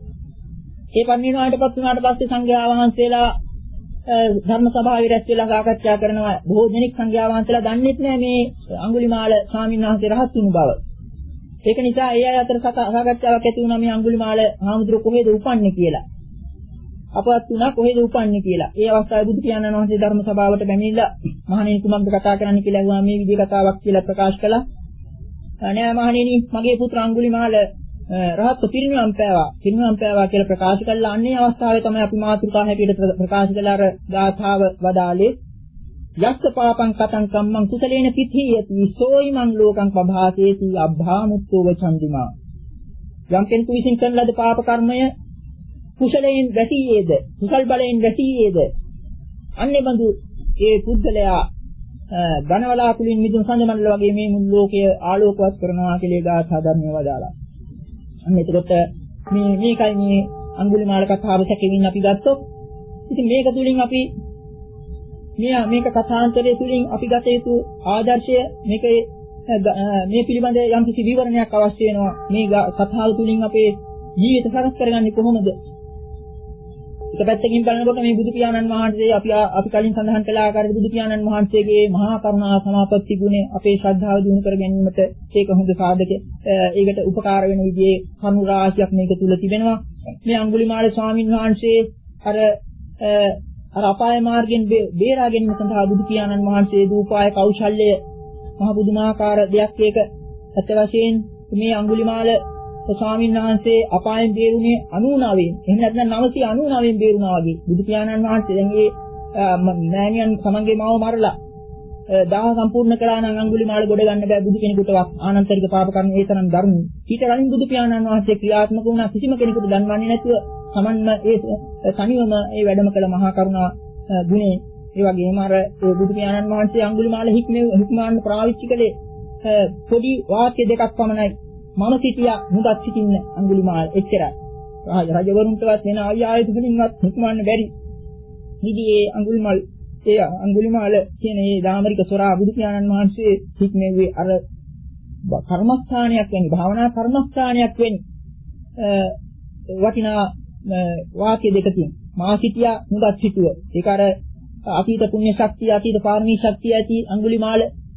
ඒ පරිණිරවාණයටපත් වුණාට පස්සේ සංඝයා වහන්සේලා ධර්ම සභාවේ රැස් වෙලා සාකච්ඡා කරනවා. බොහෝ දෙනෙක් සංඝයා වහන්සේලා දන්නේ නැහැ මේ අඟුලිමාල ස්වාමීන් වහන්සේ රහත් වුණු බව. ඒක නිසා ඒ අය අතර සාකච්ඡාවක් ඇති වුණා මේ අඟුලිමාල හාමුදුරුවෝ කොහෙද උපන්නේ කියලා. අපවත් වුණා කොහෙද උපන්නේ කියලා. ඒ අවස්ථාවේ බුදු පියාණන් වහන්සේ ධර්ම සභාවට පැමිණිලා මහණෙනි කුමක්ද කතා කරන්න කියලා අහුවා. මේ විදිහේ කතාවක් කියලා ප්‍රකාශ කළා. නෑ මහණෙනි මගේ පුත්‍ර අඟුලිමාල රහත් පිරිනිවන් පෑවා. පිරිනිවන් පෑවා කියලා ප්‍රකාශ කළා. අන්නේ අවස්ථාවේ තමයි අපි මාතෘකා හැටියට ප්‍රකාශ කළ අර ගාථාව වදාලේ. යස්ස පාපං කතං කම්මං කුසලේන පිථියති සෝයිමං ලෝකං පභාසේති අබ්භාමුත්තෝ වචන්දිමා. යම් කෙනෙකු විසින් කරන ලද පාප කර්මය කුසලයෙන් වැසීයේද, කුසල් බලයෙන් වැසීයේද, අන්නේ බඳු ඒ පුද්ගලයා ධනවලා කුලින් මිදුණු සඳ මණ්ඩල වගේ මේ මුළු ලෝකය ආලෝකවත් කරනවා කියලා ගාථා ධර්මය වදාලා. අන්න එතකොට මේ මේකයි මේ අඟුලිමාල කතාව සැකෙමින් අපි ගත්තොත්. ඉතින් මේක තුලින් අපි මේ මේක කථාන්තරයේ තුලින් අපි ගත යුතු ආදර්ශය මේකේ මේ පිළිබඳ යම් කිසි විවරණයක් අවශ්‍ය වෙනවා. මේ කතාව තුලින් අපේ ජීවිත සකස් කරගන්නේ කොහොමද? එක පැත්තකින් බලනකොට මේ බුදු පියාණන් වහන්සේ අපි අපි කලින් සඳහන් කළ ආකාරයට බුදු පියාණන් වහන්සේගේ මහා කරුණා සමාපatti ගුණය අපේ ශ්‍රද්ධාව දිනු කර ගැනීමට ඒක හොඳ සාධක. ඒකට උපකාර වෙන විදිහේ කරුණු රාශියක් මේක තුල තිබෙනවා. මේ අඟුලිමාල ස්වාමීන් වහන්සේ අර අර අපාය මාර්ගයෙන් බේරා ගැනීම සඳහා බුදු පියාණන් වහන්සේ දූපාය කෞශල්‍ය මහ පුදුමාකාර දෙයක් ඒක ඇත්ත වශයෙන් මේ අඟුලිමාල ස්වාමීන් වහන්සේ අපායෙන් බේරුනේ අනූනවෙන් එහෙම නැත්නම් නවසිය අනූනවෙන් බේරුණා වගේ බුදු පියාණන් වහන්සේ දැන් මේ මෑණියන් සමන්ගේ මාව මරලා දාහ සම්පූර්ණ කළා නම් අඟුලිමාල ගොඩ ගන්න බෑ බුදු කෙනෙකුටවත් ආනන්තරික පාප කර්ම ඒ තරම් දරුණු. ඊට කලින් බුදු පියාණන් වහන්සේ ක්‍රියාත්මක වුණා කිසිම කෙනෙකුට දන්වන්නේ නැතුව සමන්ම ඒ තනිවම ඒ වැඩම කළ මහා කරුණා ගුණේ ඒ වගේම අර බුදු පියාණන් වහන්සේ අඟුලිමාල හික්මේ හික්මාන්න පාවිච්චි කළේ පොඩි වාක්‍ය දෙකක් පමණයි. මම සිටියා මුදත් සිටින්න අඟුලිමාල එච්චරයි. රජවරුන්ටවත් වෙන ආය ආයත වලින්වත් හික්මන්න බැරි. නිදි ඒ අඟුලිමාල ඒ අඟුලිමාල කියන ඒ දාමරික සොරා බුදු පියාණන් වහන්සේ හික්මෙව්වේ අර කර්මස්ථානයක් වෙන්නේ භාවනා කර්මස්ථානයක් වෙන්නේ වටිනා වාක්‍ය දෙකකින් මා සිටියා මුදත් සිටුව. ඒක අර අතීත පුණ්‍ය ශක්තිය අතීත පාරමී ශක්තිය ඇති අඟුලිමාල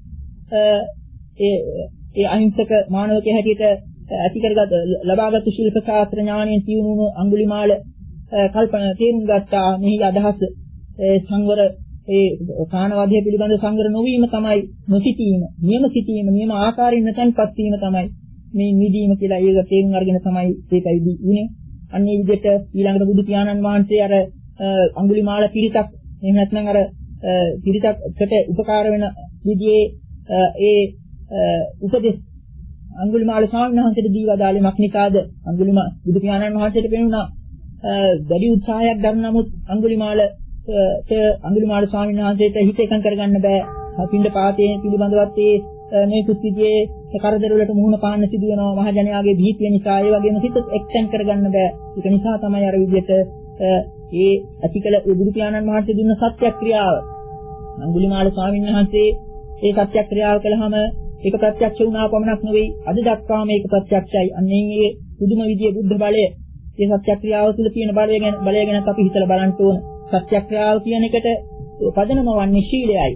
ඒ ඒ අහිංසක මානවකයේ හැටියට ඇති කරගත් ලබාගත් ශිල්ප ශාස්ත්‍ර ඥානයෙන් තියුණු අඟුලිමාල කල්පනා තේරුම් ගත්තා මෙහි අදහස ඒ සංවර ඒ කාණවදය පිළිබඳ සංවර නොවීම තමයි නොසිතීම නියම සිටීම නියම ආකාරයෙන් නැතන්පත් වීම තමයි මේ නිදීම කියලා ඒක තේරුම් අරගෙන තමයි ඒකයි උනේ. අන්නේ විදිහට ඊළඟට බුදු පියාණන් වහන්සේ අර අඟුලිමාල පිරිතක් එහෙම නැත්නම් අර පිරිතකට උපකාර වෙන විදිහේ ඒ උපදේශ අඟුලිමාල ස්වාමීන් වහන්සේට දී වදාළේ මක්නිකාද අඟුලිමාල බුදු පියාණන් වහන්සේට පෙනුණා වැඩි උත්සාහයක් ගන්න නමුත් අඟුලිමාලට අඟුලිමාල ස්වාමීන් වහන්සේට හිත එකඟ කරගන්න බෑ. පින්ඩ පාතේ පිළිබඳවත් ඒ මේ කුස්තියේ කරදර වලට මුහුණ පාන්න සිදු වෙනවා මහජනයාගේ භීතිය නිසා ඒ වගේම හිත එක්තෙන් කරගන්න බෑ. ඒක නිසා තමයි අර විදිහට ඒ අතිකල බුදු පියාණන් වහන්සේ දුන්න සත්‍යක්‍රියාව අඟුලිමාල ස්වාමීන් වහන්සේ ඒ සත්‍යක්‍රියාව කළාම ඒක ප්‍රත්‍යක්ෂ වුණා පමණක් නෙවෙයි අද දක්වාම ඒක ප්‍රත්‍යක්ෂයි. අන්නේ මේ පුදුම විදියේ බුද්ධ බලය මේ සත්‍යක්‍රියාව තුළ තියෙන බලය ගැන බලය ගැන අපි හිතලා බලන්න ඕන. සත්‍යක්‍රියාව කියන එකට පදනම වන්නේ ශීලයයි.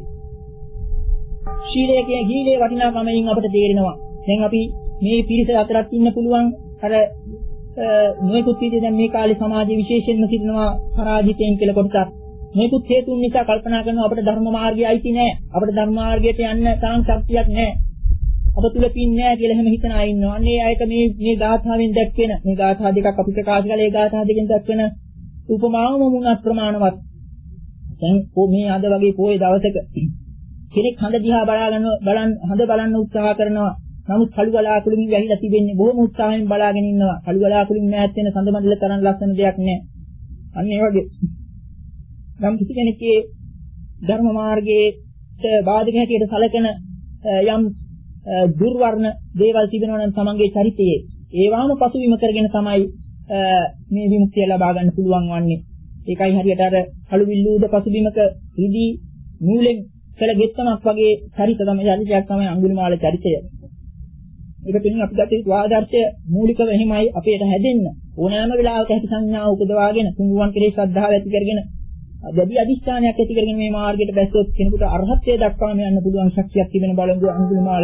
ශීලය කියන ගීලේ වටිනාකමෙන් අපිට තේරෙනවා. දැන් අපි මේ පිරිස අතරත් ඉන්න පුළුවන් අර නොයෙකුත් විදිහට දැන් මේ කාලේ සමාජයේ විශේෂයෙන්ම සිටිනවා පරාජිතයන් කියලා කොටසක්. මේකුත් හේතුන් නිසා කල්පනා කරනවා අපිට ධර්ම මාර්ගය අයිති නෑ. අපිට ධර්ම මාර්ගයට යන්න තරම් ශක්තියක් නෑ. අප තුල පින් නෑ කියලා එහෙම හිතන අය ඉන්නවා. අනේ අයට මේ මේ ගාථාවෙන් දැක්වෙන මේ ගාථා දෙකක් අපි ප්‍රකාශ කළේ ඒ ගාථා දෙකෙන් දැක්වෙන උපමාවම මුණත් ප්‍රමාණවත්. දැන් මේ අද වගේ පොයේ දවසක කෙනෙක් හඳ දිහා බලාගෙන බලන් හඳ බලන්න උත්සාහ කරනවා. නමුත් කළු බලාකුළුමින් වැහිලා තිබෙන්නේ බොහොම උත්සාහයෙන් බලාගෙන ඉන්නවා. කළු බලාකුළුමින් ඈත් වෙන සඳ මඩල තරම් ලස්සන දෙයක් නෑ. අන්න ඒ වගේ නම් කිසි කෙනෙක්ගේ ධර්ම මාර්ගයට බාධක හැටියට සැලකෙන යම් දුර්වර්ණ දේවල් තිබෙනවා නම් තමන්ගේ චරිතයේ ඒවාම පසුබිම කරගෙන තමයි මේ විමුක්තිය ලබා ගන්න පුළුවන් වන්නේ. ඒකයි හරියට අර කළු විල්ලූද පසුබිමක රිදී නූලෙන් කළ ගෙත්තමක් වගේ චරිත තමයි චරිතයක් තමයි අඟුලිමාල චරිතය. ඒක පිළින් අපි ගත යුතු ආදර්ශය මූලිකව එහෙමයි අපේට හැදෙන්න ඕනෑම වෙලාවක ඇති සංඥාව උපදවාගෙන තුන්වන් කෙරෙහි ශ්‍රද්ධාව ඇති කරගෙන දැඩි අදිෂ්ඨානයක් ඇති කරගෙන මේ මාර්ගයට බැස්සොත් කෙනෙකුට අරහත්ත්වයට දක්වාම යන්න පුළුවන් ශක්තියක් තිබෙන බලංගු අඟුලිමාල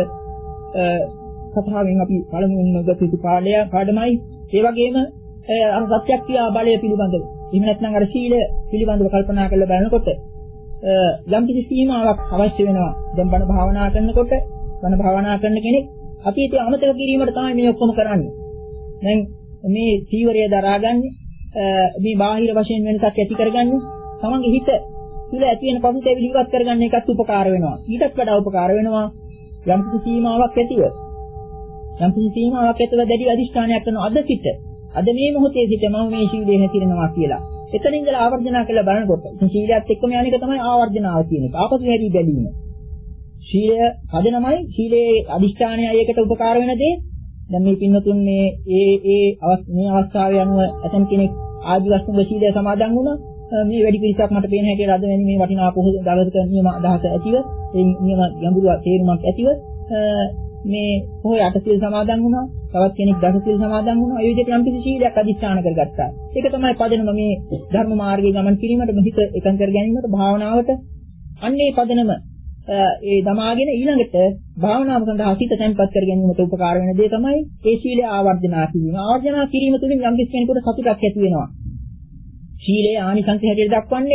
කතාවෙන් අපි පළමුවෙන්ම ගත යුතු පාඩය පාඩමයි. ඒ වගේම අර සත්‍යක්‍රියා බලය පිළිබඳව එහෙම නැත්නම් අර සීලය පිළිබඳව කල්පනා කරලා බලනකොට යම් කිසි සීමාවක් අවශ්‍ය වෙනවා. දැන් බණ භාවනා කරනකොට බණ භාවනා කරන කෙනෙක් අතීතය අමතක කිරීමට තමයි මේ ඔක්කොම කරන්නේ. දැන් මේ සීවරය දරාගන්නේ මේ බාහිර වශයෙන් වෙනසක් ඇති කරගන්නේ තමන්ගේ හිත තුළ ඇති වෙන පසුතැවිලි ඉවත් කරගන්න එකත් උපකාර වෙනවා. ඊටත් වඩා උපකාර වෙනවා යම් කිසි සීමාවක් ඇතිව යම් කිසි සීමාවක් ඇතිව දැඩි අධිෂ්ඨානයක් කරන අද සිට අද මේ මොහොතේ සිට මම මේ ශීලයේ හැසිරෙනවා කියලා. එතනින් ඉඳලා ආවර්ජනා කරලා බලනකොට ඉතින් ශීලයත් එක්කම යන එක තමයි ආවර්ජනාව කියන එක. ආපසු හැරී බැලීම. ශීලය පදනමයි ශීලයේ අධිෂ්ඨානයයි ඒකට උපකාර වෙන දේ. දැන් මේ පින්නතුන් මේ ඒ ඒ මේ අවස්ථාවේ අනුව ඇතන් කෙනෙක් ආදිවස්තුක ශීලය සමාදන් වුණා. මේ වැඩි පිරිසක් මට පේන හැටියට අද වෙනි මේ වටිනා පොහොය දවසක නියම අදහස ඇතිව ඒ නියම ගැඹුරු තේරුමක් ඇතිව මේ පොහොය අටසිල් සමාදන් වුණා. තවත් කෙනෙක් දසසිල් සමාදන් වුණා. ඒ විදිහට යම් කිසි ශීලයක් අධිෂ්ඨාන කරගත්තා. ඒක තමයි පදනම මේ ධර්ම මාර්ගයේ ගමන් කිරීමට හිත එකඟ කර ගැනීමට භාවනාවට අන්නේ පදනම ඒ දමාගෙන ඊළඟට භාවනාව සඳහා හිත තැන්පත් කර ගැනීමට උපකාර වෙන දේ තමයි ඒ ශීලය ආවර්ජනා කිරීම. ආවර්ජනා කිරීම තුළින් යම් කිසි කෙනෙකුට සතුටක් ඇති වෙනවා. ශීලයේ ආනිසංස හැටියට දක්වන්නේ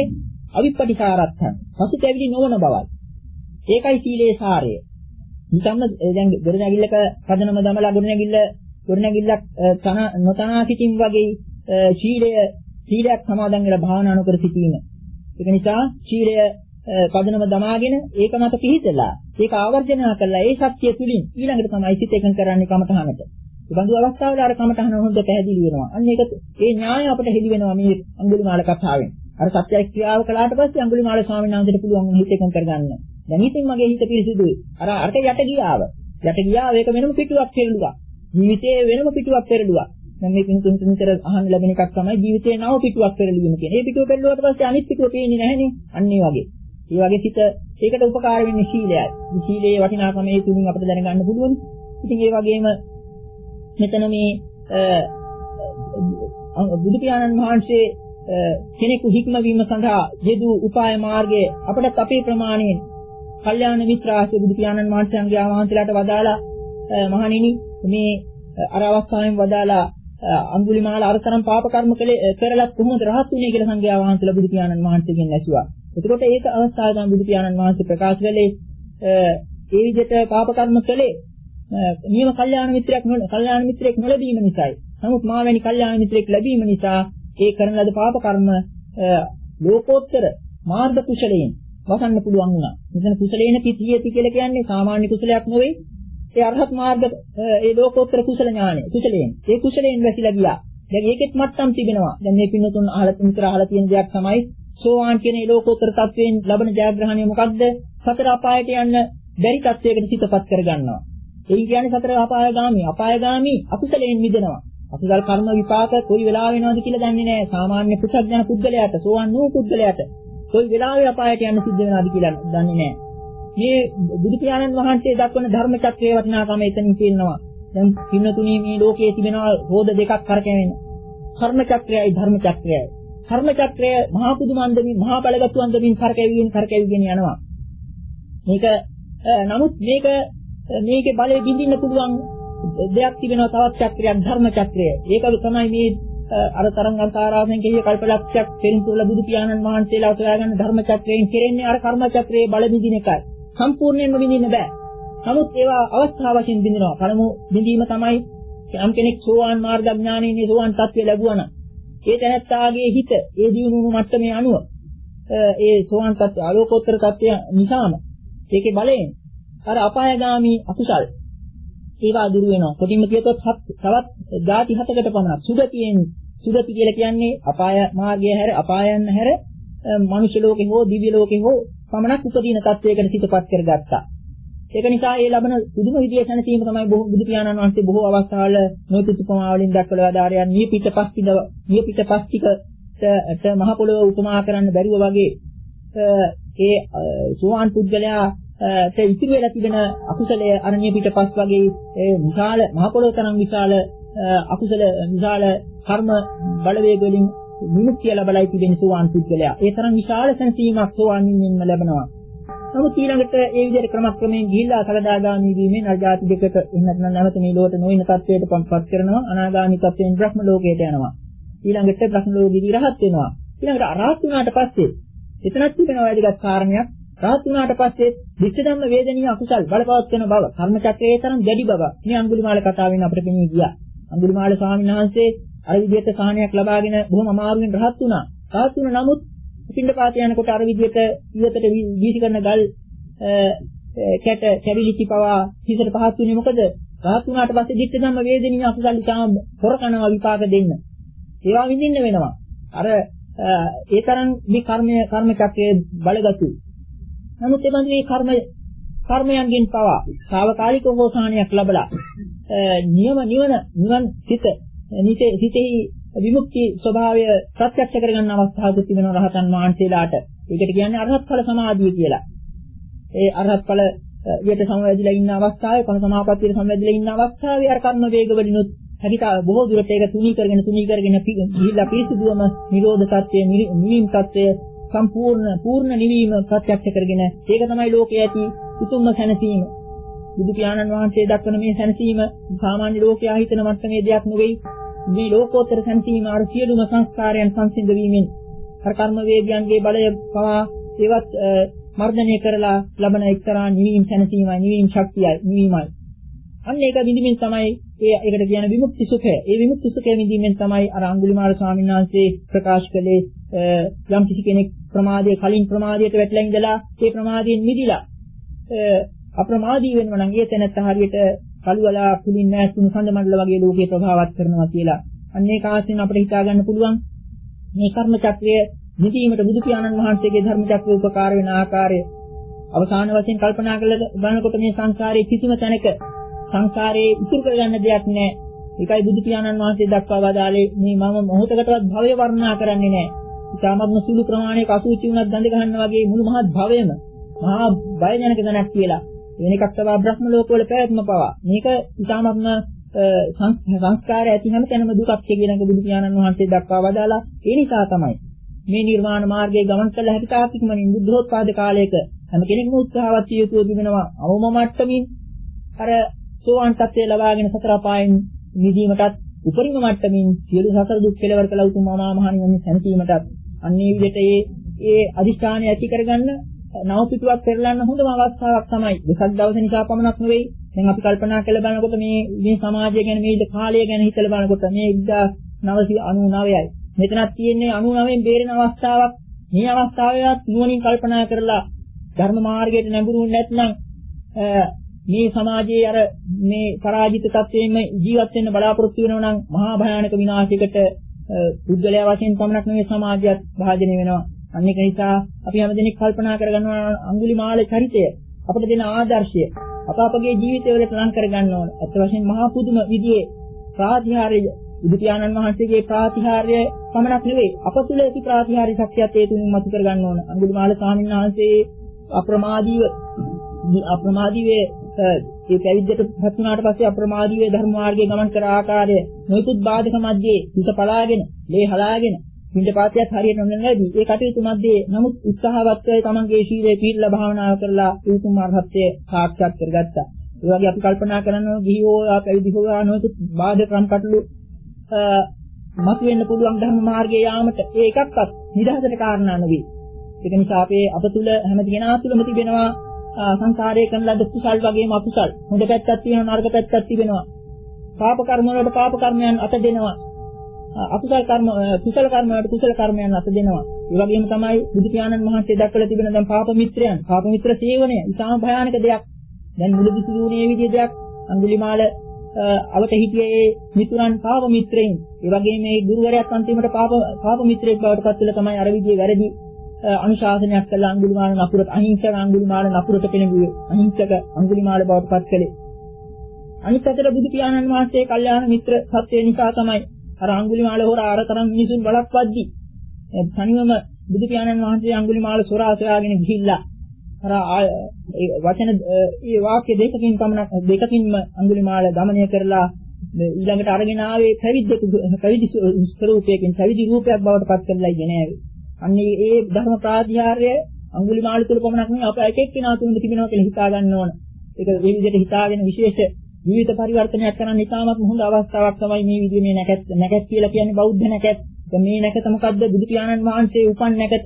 අවිපටිසාරත්තං පසුතැවිලි නොවන බවයි. ඒකයි සීලේ සාරය. නිකම්ම දැන් ගොඩනැගිල්ලක පදනම දමලා ගොඩනැගිල්ල ගොඩනැගිල්ලක් තන නොතනා සිටින් වගේ සීලය සීලයක් සමාදන් වෙලා භාවනා නොකර සිටීම. ඒක නිසා සීලය පදනම දමාගෙන ඒක මත පිහිටලා ඒක ආවර්ජනය කරලා ඒ ශක්තිය තුලින් ඊළඟට තමයි සිත එකඟ කරන්නේ කමඨහනට. ඒ බඳු අවස්ථාවල අර කමඨහන හොඳ පැහැදිලි වෙනවා. අන්න ඒක ඒ ඥාය අපිට හෙළි වෙනවා මේ අඟුලිමාල කතාවෙන්. අර සත්‍ය ක්‍රියාව කළාට පස්සේ අඟුලිමාල ස්වාමීන් වහන්සේට පුළුවන් හිත එකඟ කරගන්න. දැන් ඉතින් මගේ හිත පිරිසිදුයි. අර අරට යට ගියාව. යට ගියාව ඒක වෙනම පිටුවක් පෙරළුවා. ජීවිතයේ වෙනම පිටුවක් පෙරළුවා. දැන් මේ පිටුන් තුන්තර අහන්න ලැබෙන එකක් තමයි ජීවිතයේ නව පිටුවක් පෙරළුවීම කියන්නේ. මේ පිටුව පෙරළුවාට පස්සේ අනිත් පිටුව පේන්නේ නැහනේ. අන්න ඒ වගේ. ඒ වගේ සිත ඒකට උපකාර වෙන්නේ සීලයයි. මේ සීලයේ වටිනාකම ඒ තුලින් අපිට දැනගන්න පුළුවන්. ඉතින් ඒ වගේම මෙතන මේ බුදු පියාණන් වහන්සේ කෙනෙකු හික්මවීම සඳහා යෙදූ උපාය මාර්ගයේ අපිට අපේ ප්‍රමාණයෙන් කල්යාණ මිත්‍රාශ්‍රය බුදු පියාණන් වහන්සේගේ ආවහන්සලාට වදාලා මහණෙනි මේ අර අවස්ථාවෙන් වදාලා අඟුලිමාල අරතරම් පාප කර්ම කළේ කරලත් කොහොමද රහත් වුනේ කියලා සංඝයා වහන්සේලා බුදු පියාණන් වහන්සේගෙන් ඇසුවා. එතකොට ඒක අවස්ථාවේ තමයි බුදු පියාණන් වහන්සේ ප්‍රකාශ කළේ ඒ විදිහට පාප කර්ම කළේ නියම කල්යාණ මිත්‍රයෙක් නොල කල්යාණ මිත්‍රයෙක් නොලැබීම නිසායි. නමුත් මා වැනි කල්යාණ මිත්‍රයෙක් ලැබීම නිසා ඒ කරන ලද පාප කර්ම ලෝකෝත්තර මාර්ග කුසලයෙන් වසන්න පුළුවන් වුණා. මෙතන කුසලේන පිටියති කියලා කියන්නේ සාමාන්‍ය කුසලයක් නෙවෙයි. ඒ අරහත් මාර්ග ඒ ලෝකෝත්තර කුසල ඥානය කුසලයෙන්. ඒ කුසලයෙන් වැසිලා ගියා. දැන් ඒකෙත් මට්ටම් තිබෙනවා. දැන් මේ පින්නතුන් අහලා විතර අහලා තියෙන දෙයක් තමයි සෝවාන් කියන ඒ ලෝකෝත්තර තත්වයෙන් ලබන ජයග්‍රහණය මොකක්ද? සතර අපායට යන්න බැරි තත්වයකට සිතපත් කරගන්නවා. ඒ කියන්නේ සතර අපායගාමී අපායගාමී අකුසලයෙන් මිදෙනවා. අකුසල කර්ම විපාක කොයි වෙලාව වෙනවද කියලා දන්නේ නැහැ. සාමාන්‍ය පුසඥ පුද්ගලයාට සෝවන් වූ පුද්ගලයාට කොයි වෙලාවෙ අපායට යන්න සිද්ධ වෙනවද කියලා දන්නේ නැහැ. මේ බුදු පියාණන් වහන්සේ දක්වන ධර්ම චක්‍රයේ වටිනාකම එතනින් තියෙනවා. දැන් පින්නතුණී මේ ලෝකයේ තිබෙනවා රෝධ දෙකක් කරකැවෙන. කර්ම චක්‍රයයි ධර්ම චක්‍රයයි. කර්ම චක්‍රය මහා පුදුමන්දමින් මහා බලගත් වන්දමින් කරකැවිගෙන කරකැවිගෙන යනවා. මේක නමුත් මේක මේකේ බලය බිඳින්න පුළුවන් දෙයක් තිබෙනවා තවත් චක්‍රයක් ධර්ම චක්‍රය. ඒක තමයි මේ අර තරංගන්තාරාවෙන් කිය කල්පලක්ෂයක් පෙරතුල බුදු පියාණන් වහන්සේලා සොයාගන්න ධර්ම චක්‍රයෙන් කෙරෙන්නේ අර කර්ම චක්‍රයේ බල බිඳින එකයි. සම්පූර්ණයෙන්ම බිඳින්න බෑ. නමුත් ඒවා අවස්ථා වශයෙන් බිඳිනවා. පළමු බිඳීම තමයි යම් කෙනෙක් සෝවාන් මාර්ග ඥානයේ සෝවාන් තත්ත්වය ලැබුවා නම් ඒ තැනත්තාගේ හිත ඒ දියුණුණු මට්ටමේ අනුව ඒ සෝවාන් තත්ත්ව ආලෝකෝත්තර තත්ත්වය නිසාම ඒකේ බලයෙන් අර අපායගාමී අකුසල් ඒවා දුරු වෙනවා. කොටින්ම කියතොත් තවත් ධාති හතකට පමණක් සුගතියෙන් සුගති කියලා කියන්නේ අපාය මාර්ගය හැර අපායන් හැර මනුෂ්‍ය ලෝකේ හෝ දිව්‍ය ලෝකේ හෝ පමණක් උපදීන තත්වයකට සිතපත් කරගත්තා. ඒක නිසා ඒ ලබන පුදුම විදියේ සැනසීම තමයි බුදු පියාණන් වහන්සේ බොහෝ අවස්ථාවල නොයෙකුත් උපමා වලින් දක්වලා දාරයන් නිය පිටපස්තික නිය පිටපස්තිකට මහ පොළොව උපමා කරන්න බැරිව වගේ ඒ සෝවාන් පුද්ගලයා ඒ ඉතිරි වෙලා තිබෙන අකුසලයේ අරණ්‍ය පිටපස් වගේ ඒ විශාල මහ පොළොව තරම් විශාල අකුසල විශාල කර්ම බලවේග වලින් විමුක්තිය ලැබලයි තිබෙන සෝවාන් පුද්ගලයා. ඒ තරම් විශාල සංසීමක් සෝවාන් වීමෙන්ම ලැබෙනවා. නමුත් ඊළඟට ඒ විදිහට ක්‍රමක්‍රමයෙන් ගිහිල්ලා සකදාගාමී වීමෙන් අර්ජාති දෙකට එන්නත් නැවත මේ ලෝකෙ නොවන තත්වයට පත්පත් කරනවා. අනාගාමී තත්වයෙන් බ්‍රහ්ම ලෝකයට යනවා. ඊළඟට බ්‍රහ්ම ලෝකෙදී රහත් වෙනවා. ඊළඟට අරහත් වුණාට පස්සේ එතනත් තිබෙනවා වැදගත් කාරණයක්. රහත් වුණාට පස්සේ විච්ඡ ධම්ම වේදනීය අකුසල් බලපවත් වෙන බව කර්ම චක්‍රයේ තරම් දැඩි බව මේ අඟුලිමාල කතාවෙන් අපිට පෙනී ගියා. අඟුලිමාල ස්වාමීන් වහන්සේ අර විදිහට සාහනයක් ලබාගෙන බොහොම අමාරුවෙන් රහත් වුණා. රහත් වුණා නමුත් පිටින්පාත යනකොට අර විදිහට ඊයතට වීසි කරන ගල් කැට කැවිලිටි පවා හිසට පහත් වුණේ මොකද? රහත් වුණාට පස්සේ විච්ඡ ධම්ම වේදනීය අකුසල් ඉතාම හොරකනවා විපාක දෙන්න. ඒවා විඳින්න වෙනවා. අර ඒ තරම් මේ කර්මය කර්ම චක්‍රයේ බලගතු නමුත් ඒ බඳු මේ කර්ම කර්මයන්ගෙන් පවා తాවකාලික හෝසානයක් ලැබලා නියම නිවන නිවන් සිත නිතේ සිතෙහි විමුක්ති ස්වභාවය ප්‍රත්‍යක්ෂ කරගන්න අවස්ථාවක් තිබෙනවා රහතන් වහන්සේලාට. ඒකට කියන්නේ අරහත් ඵල සමාධිය කියලා. ඒ අරහත් ඵල වියට සමවැදිලා ඉන්න අවස්ථාවේ කොන සමාපත්තියට සමවැදිලා ඉන්න අවස්ථාවේ අර කර්ම වේග වලිනුත් හැකිතා බොහෝ දුරට ඒක තුනී කරගෙන තුනී කරගෙන ගිහිල්ලා පිරිසිදුවම නිරෝධ තත්ත්වයේ නිවීම තත්ත්වයේ සම්පූර්ණ පූර්ණ නිවීම ප්‍රත්‍යක්ෂ කරගෙන ඒක තමයි ලෝකයේ ඇති උතුම්ම සැනසීම. බුදු පියාණන් වහන්සේ දක්වන මේ සැනසීම සාමාන්‍ය ලෝකයා හිතන මට්ටමේ දෙයක් නෙවෙයි. මේ ලෝකෝත්තර සැනසීම අර සියලුම සංස්කාරයන් සංසිඳ වීමෙන් අර කර්ම වේගයන්ගේ බලය පවා ඒවත් මර්ධනය කරලා ලබන එක්තරා නිවීම සැනසීමයි, නිවීම ශක්තියයි, නිවීමයි. අන්න ඒක විඳින්මින් තමයි ඒ ඒකට කියන විමුක්ති සුඛය. ඒ විමුක්ති සුඛය විඳින්මින් තමයි අර අඟුලිමාල ස්වාමීන් වහන්සේ ප්‍රකාශ කළේ යම් කිසි කෙනෙක් ප්‍රමාදයේ කලින් ප්‍රමාදයට වැටලා ඉඳලා ඒ ප්‍රමාදයෙන් මිදිලා අප්‍රමාදී වෙනවා නම් ඒ තැනත් හරියට කළුවලා කුලින් නැස්තුණු සඳ මණ්ඩල වගේ ලෝකේ ප්‍රභාවත් කරනවා කියලා. අන්න ඒක ආසින් අපිට හිතා ගන්න පුළුවන් මේ කර්ම චක්‍රය නිදීමට බුදු පියාණන් වහන්සේගේ ධර්ම චක්‍රය උපකාර වෙන ආකාරය අවසාන වශයෙන් කල්පනා කරලා බලනකොට මේ සංසාරයේ කිසිම තැනක සංසාරයේ ඉතුරු කරගන්න දෙයක් නැහැ. ඒකයි බුදු පියාණන් වහන්සේ දක්වා වදාළේ මේ මම මොහොතකටවත් භවය වර්ණනා කරන්නේ නැහැ. ඉතාමත්ම සුළු ප්‍රමාණයක අසුචි වුණත් ගඳ ගන්න වගේ මුළු මහත් භවයම මහා බයජනක දනක් කියලා. වෙන එකක් තමයි බ්‍රහ්ම ලෝකවල පැවැත්ම පවා. මේක ඉතාමත්ම සංස්කාරය ඇති හැම තැනම දුකක් කියන එක බුදු පියාණන් වහන්සේ දක්වා වදාලා. ඒ නිසා තමයි මේ නිර්වාණ මාර්ගයේ ගමන් කළ හැකි තාක්ෂණින් බුද්ධෝත්පාද කාලයක හැම කෙනෙක්ම උත්සාහවත් විය යුතු වෙනවා. අවම මට්ටමින් අර සෝවාන් තත්ත්වය ලබාගෙන සතර පායෙන් නිදීමටත් උපරිම මට්ටමින් සියලු සසර දුක් කෙලවර කළ උතුම් මහා මහණියන් සැනසීමටත් අන්නේ විදිහට ඒ ඒ අදිෂ්ඨානය ඇති කරගන්න නව පිටුවක් පෙරලන්න හොඳම අවස්ථාවක් තමයි. දසක් දවස නිසා පමණක් නෙවෙයි. දැන් අපි කල්පනා කරලා බලනකොට මේ මේ සමාජය ගැන මේ කාලය ගැන හිතලා බලනකොට මේ නවසිය අනූනවයයි. මෙතනක් තියෙන්නේ අනූනවයෙන් බේරෙන අවස්ථාවක්. මේ අවස්ථාවේවත් නුවණින් කල්පනා කරලා ධර්ම මාර්ගයට නැඹුරු නැත්නම් මේ සමාජයේ අර මේ පරාජිත තත්වයෙන්ම ජීවත් වෙන්න බලාපොරොත්තු වෙනවා නම් මහා භයානක විනාශයකට පුද්ගලයා වශයෙන් පමණක් නෙවෙයි සමාජයත් භාජනය වෙනවා. අන්න ඒක නිසා අපි හැමදෙනෙක් කල්පනා කරගන්නවා අඟුලිමාල චරිතය අපට දෙන ආදර්ශය අප අපගේ ජීවිතවලට ලං කරගන්න ඕන. අත් වශයෙන් මහා පුදුම විදියේ ප්‍රාතිහාර්ය බුදු පියාණන් වහන්සේගේ ප්‍රාතිහාර්ය පමණක් නෙවෙයි අප තුළ ඇති ප්‍රාතිහාර්ය ශක්තියත් ඒ තුලින් මතු කරගන්න ඕන. අඟුලිමාල ස්වාමීන් වහන්සේ අප්‍රමාදීව අප්‍රමාදීවේ ඒ පැවිද්දට පත් වුණාට පස්සේ අප්‍රමාදීව ධර්ම මාර්ගයේ ගමන් කර ආකාරය නොයෙකුත් බාධක මැද්දේ හිත පලාගෙන, ලේ හලාගෙන, පිටපාතියත් හරියට නොනැදී ඒ කටයුතු මැද්දේ නමුත් උත්සාහවත් වෙයි තමන්ගේ ශීලයේ පීඩලා භාවනාව කරලා උතුම් මාර්ගත්වයේ සාක්ෂාත් කරගත්තා. ඒ වගේ අපි කල්පනා කරනවා ගිහියෝ පැවිදි හොයා නොයෙකුත් බාධක රම්කටළු මතුවෙන්න පුළුවන් ධර්ම මාර්ගයේ යාමට ඒ එකක්වත් නිදහසට කාරණා නෙවෙයි. ඒක නිසා අපේ අප තුළ හැම දෙනා තුළම තිබෙනවා සංසාරයේ කරන ලද කුසල් වගේම අකුසල්. හොඳ පැත්තක් තියෙනවා, නරක පැත්තක් තිබෙනවා. පාප කර්ම වලට පාප කර්මයන් අත දෙනවා. අකුසල කර්ම කුසල කර්ම වලට කුසල කර්මයන් අත දෙනවා. ඒ වගේම තමයි බුදු පියාණන් වහන්සේ දක්වලා තිබෙන දැන් පාප මිත්‍රයන්, පාප මිත්‍ර සේවනය ඉතාම භයානක දෙයක්. දැන් මුලදි සිදුවුණේ මේ විදිහේ දෙයක්. අඟුලිමාල අවට හිටියේ මිතුරන් පාප මිත්‍රයින්. ඒ වගේම මේ ගුරුවරයාත් අන්තිමට පාප පාප මිත්‍රයෙක් බවට පත් වෙලා තමයි අර විදිහේ වැරදි අනුශාසනයක් කළා අඟුලිමාල නපුරට අහිංසක අඟුලිමාල නපුරට පෙළඹුවේ අහිංසක අඟුලිමාල බවට පත් කළේ. අනිත් අතට බුදු පියාණන් වහන්සේ කල්යාණ මිත්‍ර සත්‍ය නිසා තමයි අර අඟුලිමාල හොර අරතරන් මිනිසුන් බලක්වද්දි තනිවම බුදු පියාණන් වහන්සේ අඟුලිමාල සොරා සොයාගෙන ගිහිල්ලා අර වචන ඒ වාක්‍ය දෙකකින් පමණක් දෙකකින්ම අඟුලිමාල দমনය කරලා ඊළඟට අරගෙන ආවේ පැවිද්දක පැවිදි ස්වරූපයකින් පැවිදි රූපයක් බවට පත් කරලා ඉගෙන ආවේ. අන්නේ ඒ ධර්ම ප්‍රාතිහාර්ය අඟුලිමාල තුල පමණක් නෙවෙයි අප එක එක්කෙනා තුලින් තිබෙනවා කියලා හිතා ගන්න ඕන. ඒක මේ විදිහට හිතාගෙන විශේෂ ජීවිත පරිවර්තනයක් කරන්න ඉතාමත් හොඳ අවස්ථාවක් තමයි මේ විදිහේ මේ නැකත් නැකත් කියලා කියන්නේ බෞද්ධ නැකත්. මේ නැකත මොකද්ද? බුදු පියාණන් වහන්සේ උපන් නැකත.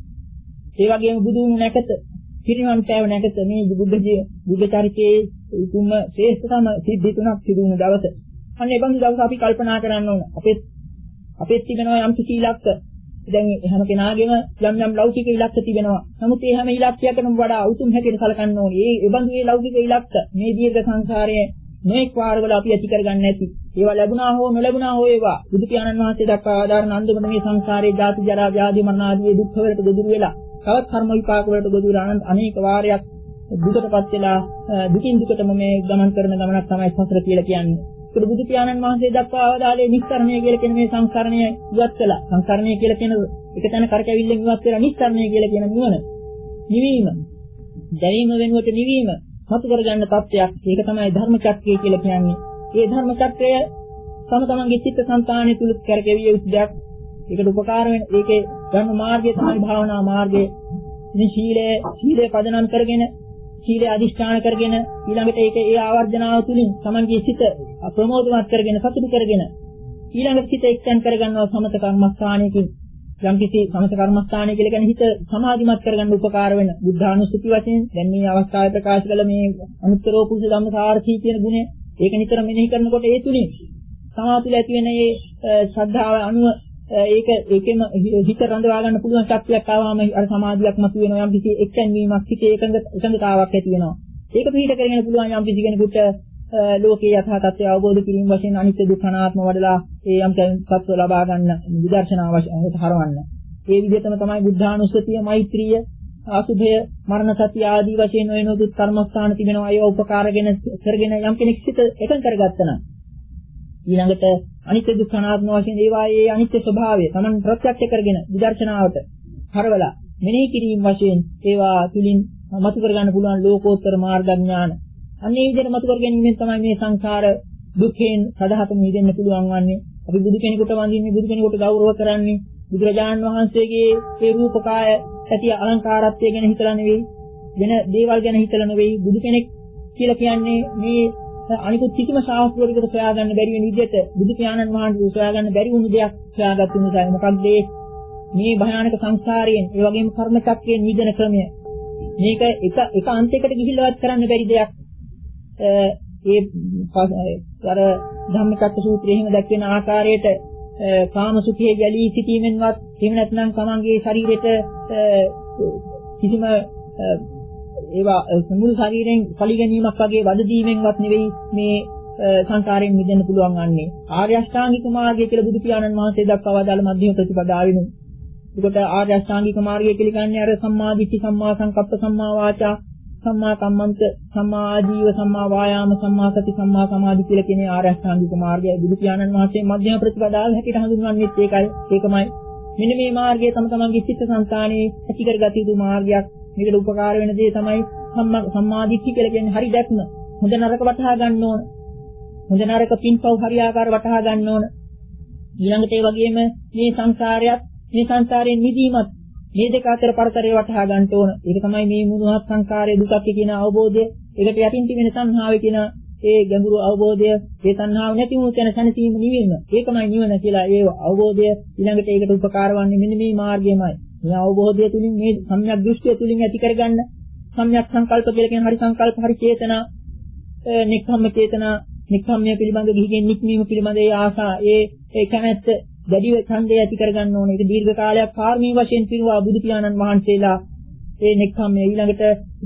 ඒ වගේම බුදු වුණු නැකත. පිරිනිවන් පෑව නැකත. මේ බුද්ධ බුද්ධ චරිතයේ උතුම්ම ශ්‍රේෂ්ඨතම සිද්ධි තුනක් සිදු වුණු දවස. අන්න ඒ බඳු දවස අපි කල්පනා කරන්න ඕන. අපේ අපේ තිබෙනවා යම් කිසි ඉලක්ක. දැන් හැම කෙනාගේම යම් යම් ලෞකික ඉලක්ක තිබෙනවා. නමුත් ඒ හැම ඉලක්කයකටම වඩා උතුම් හැටියට සැලකන්න ඕනේ. ඒ එබඳු මේ ලෞකික ඉලක්ක මේ දීර්ඝ සංසාරයේ මේක් වාරවල අපි ඇති කරගන්න නැති. ඒවා ලැබුණා හෝ නොලැබුණා හෝ ඒවා බුදු පියාණන් වහන්සේ දක්වා ආදාරණ අන්දමට මේ සංසාරයේ ජාති ජරා ව්‍යාධි මරණ ආදී දුක් වලට ගොදුරු වෙලා තවත් කර්ම විපාක වලට ගොදුරු වෙලා අනන්ත අනේක වාරයක් දුකටපත් වෙලා දුකින් දුකටම මේ ගමන් කරන ගමනක් තමයි සසර කියලා කියන්නේ. ඒක බුදු පියාණන් වහන්සේ දක්වා ආදාලේ නිස්සරණය කියලා කියන මේ සංස්කරණය ඉවත් කළා. සංස්කරණය කියලා කියන එක තැන කරකැවිල්ලෙන් ඉවත් වෙලා නිස්සරණය කියලා කියන නිවන. නිවීම. දැවීම වෙනුවට නිවීම සතු කරගන්න තත්ත්වයක්. ඒක තමයි ධර්ම චක්‍රය කියලා කියන්නේ. මේ ධර්ම චක්‍රය තම තමන්ගේ චිත්ත සංතානය තුල කරකැවිය යුතු දෙයක්. ඒකට උපකාර වෙන ඒකේ ධර්ම මාර්ගය තමයි භාවනා මාර්ගය. මේ සීලය සීලය පදනම් කරගෙන සීලය අදිෂ්ඨාන කරගෙන ඊළඟට ඒකේ ඒ ආවර්ජනාව තුලින් තමන්ගේ සිත ප්‍රමෝදවත් කරගෙන සතුටු කරගෙන ඊළඟට සිත එක්තෙන් කරගන්නවා සමත කර්මස්ථානයකින් යම් කිසි සමත කර්මස්ථානය කියලා කියන්නේ හිත සමාධිමත් කරගන්න උපකාර වෙන බුද්ධානුස්සති වශයෙන් දැන් මේ අවස්ථාවේ ප්‍රකාශ කළ මේ අනුත්තරෝ පුරුෂ ධම්මසාරථී කියන ගුණය ඒක නිතර මෙනෙහි කරනකොට ඒ තුලින් සමාධිය ඇති වෙන මේ ශ්‍රද්ධාව අනුව ඒක ඒකෙම හිත රඳවා ගන්න පුළුවන් ශක්තියක් ආවම අර සමාධියක් මත වෙනවා යම් කිසි එක්තැන්වීමක් හිතේ එකඟ එකඟතාවක් ඇති වෙනවා ඒක පිළිහිට කරගෙන පුළුවන් යම් කිසි කෙනෙකුට ලෝකයේ යථා තත්ත්වය අවබෝධ කිරීම වශයෙන් අනිත්‍ය දුක්ඛ අනාත්ම වඩලා ඒ යම් තත්ත්ව ලබා ගන්න විදර්ශනා වශයෙන් හරවන්න. ඒ විදිහටම තමයි බුද්ධානුස්සතිය, මෛත්‍රිය, ආසුභය, මරණ සතිය ආදී වශයෙන් වෙන දුක් කර්මස්ථාන තිබෙනවා. ඒව උපකාරගෙන කරගෙන යම් කෙනෙක් සිත එකඟ කරගත්තා නම් ඊළඟට අනිත්‍ය දුක්ඛ අනාත්ම වශයෙන් ඒවායේ අනිත්‍ය ස්වභාවය Taman ප්‍රත්‍යක්ෂ කරගෙන විදර්ශනාවට හරවලා මෙනෙහි කිරීම වශයෙන් ඒවා තුලින් මතු කර ගන්න පුළුවන් ලෝකෝත්තර මාර්ග ඥාන. අන්නේ විදිහට මතු කර ගැනීමෙන් තමයි මේ සංසාර දුක්ඛයෙන් සදහතම මිදෙන්න පුළුවන් වන්නේ. අපි බුදු කෙනෙකුට වඳින්නේ බුදු කෙනෙකුට ගෞරව කරන්නේ බුදුරජාණන් වහන්සේගේ ඒ රූපකාය ඇති අලංකාරත්වය ගැන හිතලා නෙවෙයි වෙන දේවල් ගැන හිතලා නෙවෙයි බුදු කෙනෙක් කියලා කියන්නේ මේ අනිකුත් කිසිම ශාස්ත්‍රවලට සොයාගන්න බැරි වෙන විදිහට බුදු පියාණන් වහන්සේ සොයාගන්න බැරි වුණු දෙයක් සොයාගත්තු නිසා මොකක්ද මේ භයානක සංසාරයෙන් ඒ වගේම කර්ම චක්‍රයෙන් මිදෙන ක්‍රමය මේක එක එක අන්තයකට ගිහිල්ලවත් කරන්න බැරි දෙයක් ඒ අර ධම්මචක්ක සූත්‍රයේ එහෙම දැක්වෙන ආකාරයට කාම සුඛයේ ගැලී සිටීමෙන්වත් එහෙම නැත්නම් තමන්ගේ ශරීරෙට කිසිම ඒවා මුළු ශරීරයෙන් පරිගැනීමක් වගේ වද දීමෙන්වත් නෙවෙයි මේ සංසාරයෙන් මිදෙන්න පුළුවන් වන්නේ ආර්ය අෂ්ටාංගික මාර්ගය කියලා බුදු පියාණන් වහන්සේ දක්වා වදාළ මධ්‍යම ප්‍රතිපදාවෙනු. ඒකට ආර්ය අෂ්ටාංගික මාර්ගය කියලා කියන්නේ අර සම්මා දිට්ඨි, සම්මා සංකප්ප, සම්මා වාචා, සම්මා කම්මන්ත, සම්මා ආජීව, සම්මා වායාම, සම්මා සති, සම්මා සමාධි කියලා කියන ආර්ය අෂ්ටාංගික මාර්ගය බුදු පියාණන් වහන්සේ මධ්‍යම ප්‍රතිපදාව හැටියට හඳුන්වන්නේ ඒකයි. ඒකමයි. මෙන්න මේ මාර්ගය තම තමන්ගේ චිත්ත සංකාණේ ඇති කරගත යුතු මාර්ගයක්. මේකට උපකාර වෙන දේ තමයි සම්මා දිට්ඨි කියලා කියන්නේ හරි දැක්ම. හොඳ නරක වටහා ගන්න ඕන. හොඳ නරක පින්පව් හරියාකාර වටහා ගන්න ඕන. ඊළඟට ඒ වගේම මේ සංසාරයත් මේ සංසාරයෙන් මිදීමත් මේ දෙක අතර පරතරය වටහා ගන්න ඕන. ඒක තමයි මේ මුදුහත් සංකාරයේ දුකක් කියන අවබෝධය. ඒකට යටින් තිබෙන සංහාවේ කියන ඒ ගැඹුරු අවබෝධය, ඒ සංහාව නැති වූ තැන සැනසීම නිවීම. ඒකමයි නිවන කියලා ඒ අවබෝධය ඊළඟට ඒකට උපකාර වන්නේ මෙන්න මේ මාර්ගයමයි. මේ අවබෝධය තුලින් මේ සම්‍යක් දෘෂ්ටිය තුලින් ඇති කරගන්න සම්‍යක් සංකල්ප කියලා කියන හරි සංකල්ප, හරි චේතනා, නික්ඛම්ම චේතනා, නික්ඛම්මය පිළිබඳ ගිහිගෙන් නික්මීම පිළිබඳ ඒ ආසා, ඒ ඒ කැමැත්ත දැඩිව ඡන්දය ඇති කරගන්න ඕනේ. ඒක දීර්ඝ කාලයක් පාරමී වශයෙන් පිරුවා බුදු පියාණන් වහන්සේලා ඒ නික්ඛම්මය ඊළඟට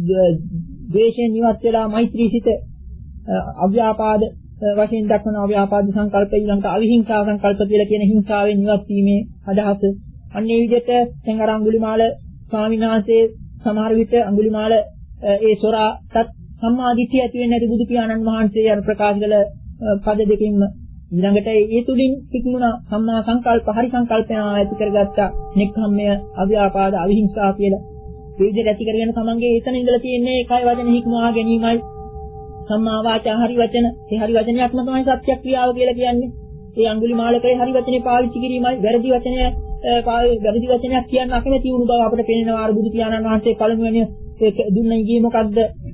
ද්වේෂයෙන් නිවත් වෙලා මෛත්‍රී සිත අව්‍යාපාද වශයෙන් දක්වන අව්‍යාපාද සංකල්ප ඊළඟට අවිහිංසා සංකල්ප කියලා කියන හිංසාවෙන් නිවත් වීමේ අදහස. අන්න ඒ විදිහට දැන් අර අඟුලිමාල ස්වාමීන් වහන්සේ සමහර විට අඟුලිමාල ඒ සොරාටත් සම්මා දිට්ඨිය ඇති වෙන්නේ නැති බුදු පියාණන් වහන්සේ අර ප්‍රකාශ කළ පද දෙකින්ම ඊළඟට ඒ තුලින් සික්මුණා සම්මා සංකල්ප, හරි සංකල්පන ඇති කරගත්තා. නික්ඛම්මය, අව්‍යාපාද, අවිහිංසා කියලා. ඒ විදිහට ඇති කරගෙන තමන්ගේ එතන ඉඳලා තියෙන්නේ කය වචන හික්මවා ගැනීමයි. සම්මා වාචා, හරි වචන. ඒ හරි වචනයක්ම තමයි සත්‍ය ක්‍රියාව කියලා කියන්නේ. ඒ අඟුලිමාලකේ හරි වචනේ පාවිච්චි කිරීමයි. වැරදි වචනය වැරදි වචනයක් කියන්න අකමැති වුණු බව අපිට පේනවා. අර බුදු පියාණන් වහන්සේ පළමුවෙනි දුන්න ඉගියේ මොකද්ද?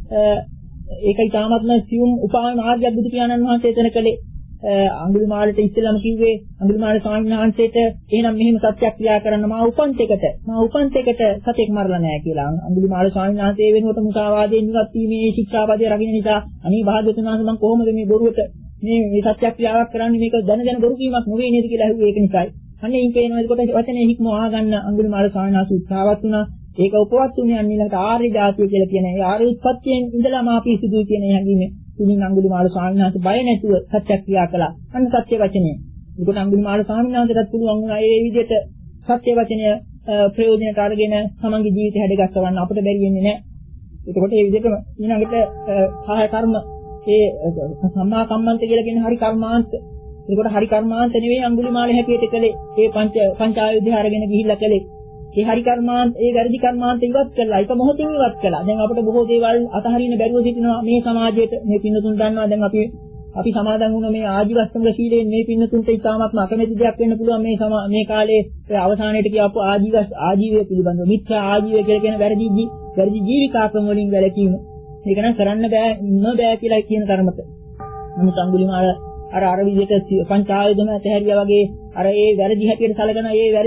ඒකයි තාමත්ම සියුම් උපාය මාර්ගයක් බුදු පියාණන් වහන්සේ එතන කළේ. අඟුලිමාලට ඉස්සෙල්ලාම කිව්වේ අඟුලිමාල ස්වාමීන් වහන්සේට එහෙනම් මෙහෙම සත්‍යක්‍රියා කරන්න මා උපන්තයකට මා උපන්තයකට සතෙක් මරලා නැහැ කියලා. අඟුලිමාල ස්වාමීන් වහන්සේ වෙනුවට මුසාවාදයෙන් ඉවත් වීමේ ශික්ෂාපදයේ රකින්න නිසා අනේ භාග්‍යවතුන් වහන්සේ මම කොහොමද මේ බොරුවට මේ මේ සත්‍යක්‍රියාවක් කරන්නේ මේක දැන දැන බොරු කීමක් නෙවෙයි නේද කියලා අහුවේ. ඒක නිසායි. අනේ ඉන් පේනවා ඒකට වචනේ හික්මවා ගන්න අඟුලිමාල ස්වාමීන් වහන්සේ උත්සාහවත් වුණා. ඒක උපවත් වුණේ අනිලකට ආර්ය ජාතිය කියලා කියන ඒ ආර්ය උත්පත්තියෙන් ඉඳලා මාපි සිදුයි කියන හැඟීම තුලින් අඟුලිමාල ස්වාමීන් වහන්සේ බය නැතුව සත්‍යක්‍රියා කළා. අන්න සත්‍ය වචනය. ඒකට අඟුලිමාල ස්වාමීන් වහන්සේටත් පුළුවන් වුණා ඒ විදිහට සත්‍ය වචනය ප්‍රයෝජනට අරගෙන තමන්ගේ ජීවිතය හැඩගස්සවන්න අපිට බැරි වෙන්නේ නැහැ. ඒකට ඒ විදිහටම ඊළඟට සහාය කර්ම ඒ සම්මා කම්මන්ත කියලා කියන හරි කර්මාන්ත. ඒකට හරි කර්මාන්ත නෙවෙයි අඟුලිමාල හැටියට කළේ. ඒ පංච පංචායුධය අරගෙන ගිහිල්ලා කළේ. ඒ හරි කර්මාන්ත ඒ වැරදි කර්මාන්ත ඉවත් කළා. ඒක මොහොතින් ඉවත් කළා. දැන් අපිට බොහෝ දේවල් අතහරින්න බැරුව සිටිනවා මේ සමාජයට. මේ පින්නතුන් දන්නවා දැන් අපි අපි සමාදන් වුණ මේ ආජීවස්තමක සීලයෙන් මේ පින්නතුන්ට ඉතාමත්ම අකමැති දෙයක් වෙන්න පුළුවන් මේ මේ කාලේ අවසානයේට කියපු ආජීව ආජීවය පිළිබඳව මිත්‍යා ආජීවය කියලා කියන වැරදි වැරදි ජීවිකාකම් වලින් වැළකීම. ඒක නම් කරන්න බෑ ඉන්න බෑ කියලා කියන තරමට. නමුත් අඟුලිමාල අර අර විදිහට පංචායුධම ඇතහැරියා වගේ අර ඒ වැරදි හැටියට සැලකන ඒ වැරදි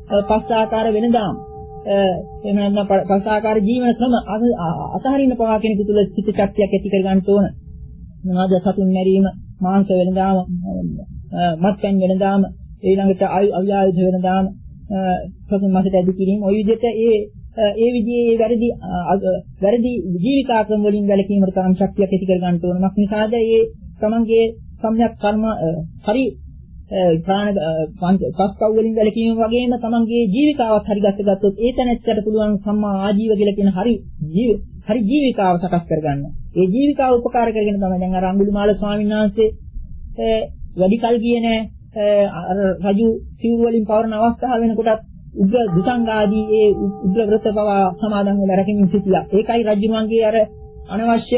පස් ආකාර වෙනදාම එහෙම නැත්නම් පස් ආකාර ජීවන ක්‍රම අතහරින්න පවා කෙනෙකු තුළ චිත්ත ශක්තියක් ඇති කර ගන්න ඕන. මොනවාද සතුන් මැරීම, මාංශ වෙනදාම, මත්පැන් වෙනදාම, ඊළඟට අවියායුධ වෙනදාම, සතුන් මාසයට ඇදි කිරීම, ওই විදිහට ඒ ඒ විදිහේ වැරදි වැරදි ජීවිතාක්‍රම වලින් වැළකීමට තරම් ශක්තියක් ඇති කර ගන්න ඕන. මොකක් නිසාද? ඒ තමන්ගේ සම්‍යක් කර්ම හරි ප්‍රාණ පස්කව් වලින් වැළකීම වගේම තමන්ගේ ජීවිතාවත් හරි ගස්ස ගත්තොත් ඒ තැනැත්තට පුළුවන් සම්මා ආජීව කියලා කියන හරි ජීව හරි ජීවිතාව සකස් කරගන්න. ඒ ජීවිතාව උපකාර කරගෙන තමයි දැන් අර අඟුලිමාල ස්වාමීන් වහන්සේ වැඩි කල් ගියේ නෑ අර රජු සිව් වලින් පවරන අවස්ථාව වෙනකොටත් උග්‍ර දුසංගාදී ඒ උග්‍ර වෘත පවා සමාදන් වෙලා රැකෙමින් සිටියා. ඒකයි රජුමන්ගේ අර අනවශ්‍ය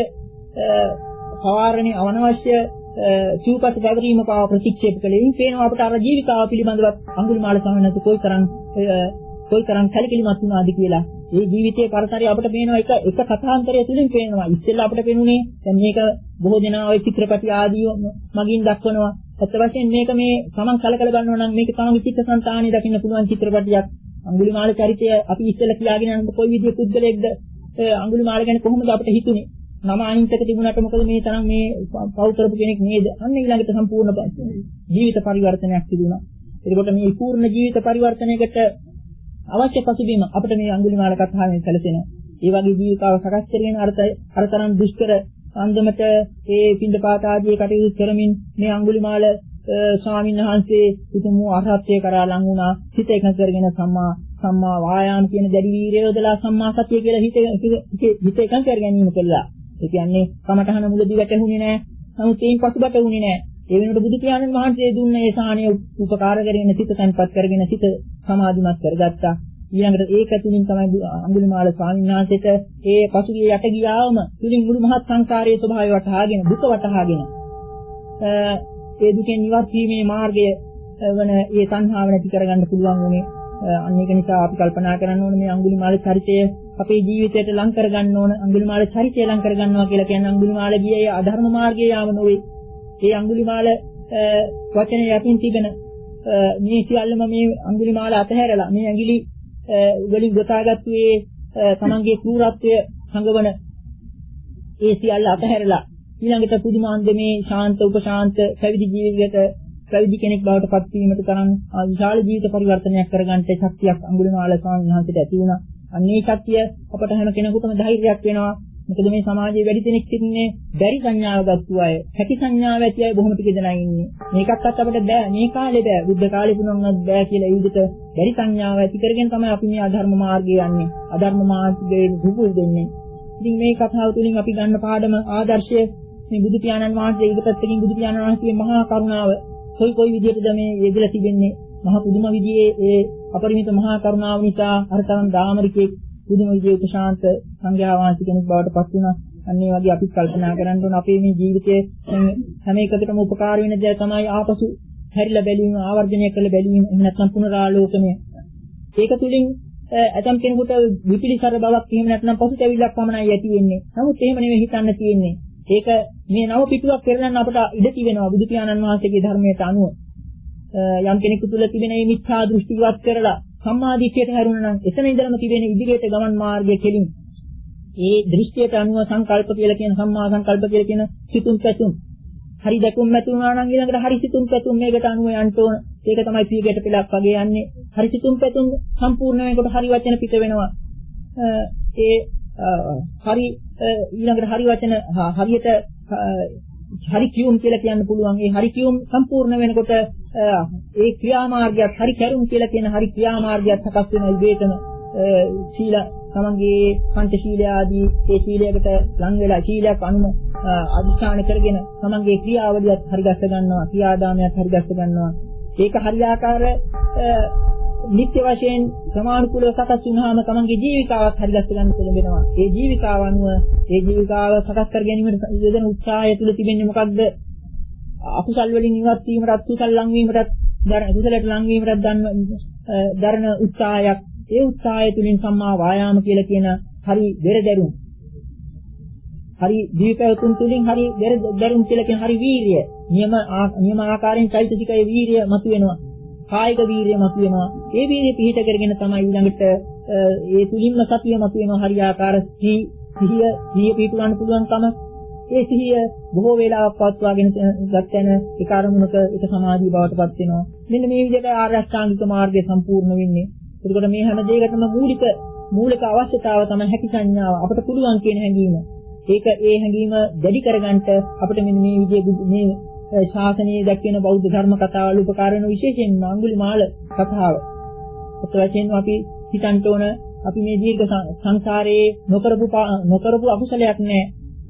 පවාරණේ අනවශ්‍ය සිව්පත් පැවරීම පාව ප්‍රතික්ෂේප කළේ. ඉතින් පේනවා අපට අර ජීවිතාව පිළිබඳව අඟුලිමාල ස්වාමීන් වහන්සේ කොයිතරම් කොයිතරම් කලකිරීමක් වුණාද කියලා. මේ ජීවිතයේ පරතරය අපට පේනවා එක එක කථාන්තරය තුලින් පේනවා. ඉස්සෙල්ලා අපට පේනුනේ දැන් මේක බොහෝ දෙනා ওই චිත්‍රපටි ආදී මගින් දක්වනවා. ඇත්ත වශයෙන් මේක මේ තමන් කලකල ගන්නවා නම් මේක තමන්ගේ චිත්තසංතානිය දකින්න පුළුවන් චිත්‍රපටියක්. අඟුලිමාල චරිතය අපි ඉස්සෙල්ලා කියාගෙන යනකොට කොයි විදිහේ පුද්ගලයෙක්ද අඟුලිමාල ගැන කොහොමද අපිට හිතුනේ? නම අහිංසක තිබුණාට මොකද මේ තරම් මේ පව් කරපු කෙනෙක් නේද? අන්න ඊළඟට සම්පූර්ණ ජීවිත පරිවර්තනයක් සිදු වුණා. එතකොට මේ පූර්ණ ජීවිත පරිවර්තනයකට අවශ්‍ය පසුබිම අපිට මේ අඟුලිමාල කතාවෙන් සැලසෙනවා. ඒ වගේ ජීවිතාව සකස් කරගෙන අරතයි අරතරන් දුෂ්කර අන්දමට ඒ පින්ඩපාත ආදී කටයුතු කරමින් මේ අඟුලිමාල ස්වාමීන් වහන්සේ උතුම් අරහත්ත්වයට කරා ලං වුණා. හිත එකඟ කරගෙන සම්මා සම්මා වායාම කියන දැඩි වීරිය යොදලා සම්මා සතිය කියලා හිත හිත එකඟ කර ගැනීම කළා. ඒ කියන්නේ කමඨහන මුලදී වැටහුනේ නැහැ. නමුත් ඒන් පසුබට වුණේ නැහැ. ඒ වෙනකොට බුදු පියාණන් වහන්සේ දුන්න ඒ සාහනීය උපකාර කරගෙන සිත තන්පත් කරගෙන සිත සමාධිමත් කරගත්තා. ඊළඟට ඒක තුලින් තමයි අඟුලිමාල ස්වාමීන් වහන්සේට ඒ පසුගිය යට ගියාම තුලින් මුළු මහත් සංසාරයේ ස්වභාවය වටහාගෙන දුක වටහාගෙන ඒ දුකෙන් නිවත් වීමේ මාර්ගය වන ඒ සංහාව නැති කරගන්න පුළුවන් වුණේ. අන්න ඒක නිසා අපි කල්පනා කරන්න ඕනේ මේ අඟුලිමාල චරිතය අපේ ජීවිතයට ලං කරගන්න ඕන. අඟුලිමාල චරිතය ලං කරගන්නවා කියලා කියන්නේ අඟුලිමාල ගියේ අධර්ම මාර්ගයේ යාම නොවේ. ඒ අඟුලිමාල වචනේ යටින් තිබෙන මේ සියල්ලම මේ අඟුලිමාල අතහැරලා මේ ඇඟිලි වලින් ගොතාගත්තු ඒ තමන්ගේ ක්‍රූරත්වය සංගවන ඒ සියල්ල අතහැරලා ඊළඟට පුදුමාන්ද මේ ශාන්ත උපශාන්ත පැවිදි ජීවිතයකට පැවිදි කෙනෙක් බවට පත් වීමට තරම් විශාල ජීවිත පරිවර්තනයක් කරගන්න ශක්තියක් අඟුලිමාල ස්වාමීන් වහන්සේට ඇති වුණා. අන්නේ ශක්තිය අපට හැම කෙනෙකුටම ධෛර්යයක් වෙනවා. මොකද මේ සමාජයේ වැඩි දෙනෙක් ඉන්නේ බැරි සංඥාව ගත්තු අය. හැකි සංඥාව ඇති අය බොහොම ටික දෙනා ඉන්නේ. මේකක්වත් අපිට බෑ. මේ කාලේ බෑ. බුද්ධ කාලේ පුනොන්වත් බෑ කියලා ඒ විදිහට බැරි සංඥාව ඇති කරගෙන තමයි අපි මේ අධර්ම මාර්ගයේ යන්නේ. අධර්ම මාර්ගයේ දුබුල් දෙන්නේ. ඉතින් මේ කතාව තුළින් අපි ගන්න පාඩම ආදර්ශය මේ බුදු පියාණන් වහන්සේ ඊට පැත්තකින් බුදු පියාණන් වහන්සේගේ මහා කරුණාව කොයි කොයි විදිහටද මේ යෙදලා තිබෙන්නේ. මහා පුදුම විදිහේ ඒ අපරිමිත මහා කරුණාව නිසා අර තරම් දාමරිකෙක් පුදුම විදිහේ උපශාන්ත සංඝයා වහන්සේ කෙනෙක් බවට පත් වුණා. අන්න ඒ වගේ අපි කල්පනා කරන්න ඕන අපේ මේ ජීවිතයේ හැම එකකටම උපකාර වෙන දේ තමයි ආපසු හැරිලා බැලීම, ආවර්ජනය කරලා බැලීම, එහෙම නැත්නම් පුනරාලෝකනය. ඒක තුලින් ඇතම් කෙනෙකුට විපිලිසර බවක් එහෙම නැත්නම් පසුතැවිල්ලක් පමණයි ඇති වෙන්නේ. නමුත් එහෙම නෙවෙයි හිතන්න තියෙන්නේ. ඒක මේ නව පිටුවක් පෙරලන්න අපට ඉඩ තිබෙනවා බුදු පියාණන් වහන්සේගේ ධර්මයට අනුව. යම් කෙනෙකු තුළ තිබෙන මේ මිත්‍යා දෘෂ්ටි ඉවත් කරලා සම්මාදිට්ඨියට හැරුණා නම් එතන ඉඳලම තිබෙන ඉදිරියට ගමන් මාර්ගය කෙලින් ඒ දෘෂ්ටියට අනුව සංකල්ප කියලා කියන සම්මා සංකල්ප කියලා කියන සිතුම් පැතුම් හරි දැකුම් නැතුණා නම් ඊළඟට හරි සිතුම් පැතුම් මේකට අනුව යන්න ඕන. ඒක තමයි පීගයට පෙළක් වගේ යන්නේ. හරි සිතුම් පැතුම් සම්පූර්ණ වෙනකොට හරි වචන පිට වෙනවා. ඒ හරි ඊළඟට හරි වචන හරියට හරි කියුම් කියලා කියන්න පුළුවන්. ඒ හරි කියුම් සම්පූර්ණ වෙනකොට ඒ ක්‍රියාමාර්ගයත් හරි කරුම් කියලා කියන හරි ක්‍රියාමාර්ගයත් සකස් වෙන ඉබේටම සීල තමන්ගේ පංචශීල ආදී ඒ සීලයකට ලං වෙලා සීලයක් අනුම අදිස්ථාන කරගෙන තමන්ගේ ක්‍රියාවලියත් හරි දැස්ස ගන්නවා, ක්‍රියාදාමයක් හරි දැස්ස ගන්නවා. ඒක හරියාකාර නිත්‍ය වශයෙන් ප්‍රමාණිකුලව සකස් වුණාම තමන්ගේ ජීවිතාවත් හරි දැස්ස ගන්න පුළුවන්. ඒ ජීවිතාව අනුව ඒ ජීවිතාව සකස් කර ගැනීමට යෙදෙන උත්සාහය තුළ තිබෙන්නේ මොකක්ද? අකුසල් වලින් ඉවත් වීමටත් කුසල් ලං වීමටත් කුසලයට ලං වීමටත් දරන උත්සාහයක්. ඒ උත්සාහය තුළින් සම්මා වායාම කියලා කියන හරි දෙරදරුම් හරි දීපයතුන් තුළින් හරි දෙරදරුම් කියලා කියන හරි වීරිය නියම නියම ආකාරයෙන් චෛතසිකයේ වීරිය මතුවෙනවා. කායික වීර්යය මතුවෙනවා. ඒ වීර්යය පිහිට කරගෙන තමයි ඊළඟට ඒ තුලින්ම සතිය මතුවෙනවා. හරියාකාර සිහිය සිහිය පිහිටවන්න පුළුවන්කම. ඒ සිහිය බොහෝ වේලාවක් පවත්වාගෙන ගත්තන ඒ කාර්මුණක එක සමාධිය බවට පත් වෙනවා. මෙන්න මේ විදිහට ආර්ය අෂ්ටාංගික මාර්ගය සම්පූර්ණ වෙන්නේ. එතකොට මේ හැම දෙයකටම මූලික මූලික අවශ්‍යතාව තමයි හැකි සංඥාව. අපට පුළුවන් කියන හැඟීම. ඒක ඒ හැඟීම දැඩි කරගන්න අපිට මෙන්න මේ විදිහේ මේ ශාසනයේ දැක්වෙන බෞද්ධ ධර්ම කතාවල උපකාර වෙන විශේෂයෙන්ම අඟුලිමාල කතාව. ඒත් වශයෙන් අපි හිතන්න ඕන අපි මේ දීර්ඝ සංසාරයේ නොකරපු නොකරපු අකුසලයක් නැහැ.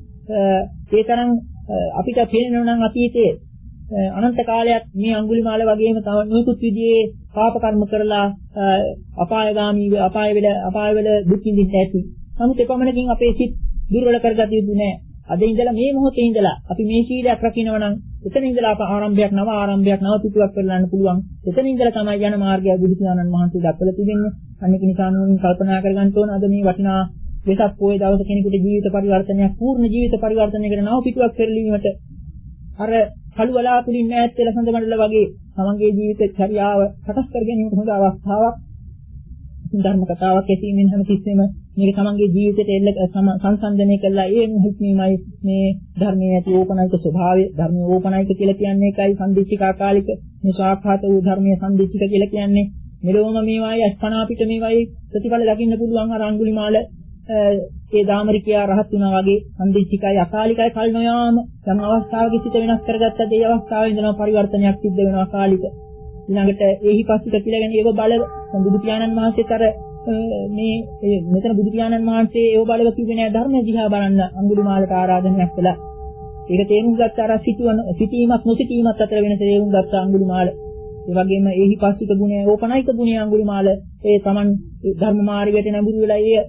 ඒ තරම් අපිට පේනවා නම් අතීතයේ අනන්ත කාලයක් මේ අඟුලිමාල වගේම තව නොයෙකුත් විදිහේ පාප කර්ම කරලා අපායගාමී අපාය වල අපාය වල දුක් විඳින්න ඇති. නමුත් එපමණකින් අපේ සිත් දුර්වල කරගත යුතු නෑ. අද ඉඳලා මේ මොහොතේ ඉඳලා අපි මේ සීලයක් රකින්නවා නම් එතන ඉඳලා අප ආරම්භයක් නව ආරම්භයක් නව පිටුවක් කරලන්න පුළුවන්. එතන ඉඳලා තමයි යන මාර්ගය බුදු පියාණන් වහන්සේ දක්වලා තිබෙන්නේ. අනික නිසා නුවණින් කල්පනා කරගන්න ඕන අද මේ වටිනා වෙසක් පොයේ දවස කෙනෙකුට ජීවිත පරිවර්තනයක් පූර්ණ ජීවිත පරිවර්තනයකට නව පිටුවක් කරලීමට අර කළු වලාකුලින් ඈත් වෙලා සඳ මණ්ඩල වගේ තමන්ගේ ජීවිත චර්යාව සකස් කර ගැනීමට හොඳ අවස්ථාවක්. ධර්ම කතාවක් ඇසීමෙන් හැම තිස්සෙම මේක තමන්ගේ ජීවිතයට එල්ල සංසන්දනය කළා. ඒ හික්මීමයි මේ ධර්මයේ ඇති ඕපනයික ස්වභාවය. ධර්මයේ ඕපනයික කියලා කියන්නේ ඒකයි සම්දිච්චික ආකාලික මේ සාඛාත වූ ධර්මයේ සම්දිච්චික කියලා කියන්නේ මෙලොවම මේවායි අස්පනා පිට මේවායි ප්‍රතිඵල දකින්න පුළුවන්. අර අඟුලිමාල ඒ දාමරිකයා රහත් වුණා වගේ සම්දිච්චිකයි අකාලිකයි කල් නොයාම යම් අවස්ථාවක සිට වෙනස් කරගත්තද ඒ අවස්ථාවේ ඉඳලා පරිවර්තනයක් සිද්ධ වෙනවා අකාලික. ඊළඟට ඒහි පස්සිට පිළගෙන ඒව බල බුදු පියාණන් වහන්සේත් අර මේ මෙතන බුදු පියාණන් වහන්සේ ඒව බලව කිව්වේ නෑ ධර්ම දිහා බලන්න අඟුලිමාලට ආරාධනයක් කළා. ඒක තේරුම් ගත්ත අර සිටුවන සිටීමක් නොසිටීමක් අතර වෙනස තේරුම් ගත්ත අඟුලිමාල. ඒ වගේම ඒහි පස්සිට ගුණය ඕපනයික ගුණය අඟුලිමාල ඒ Taman ධර්ම මාර්ගයට නැඹුරු වෙලා ඒ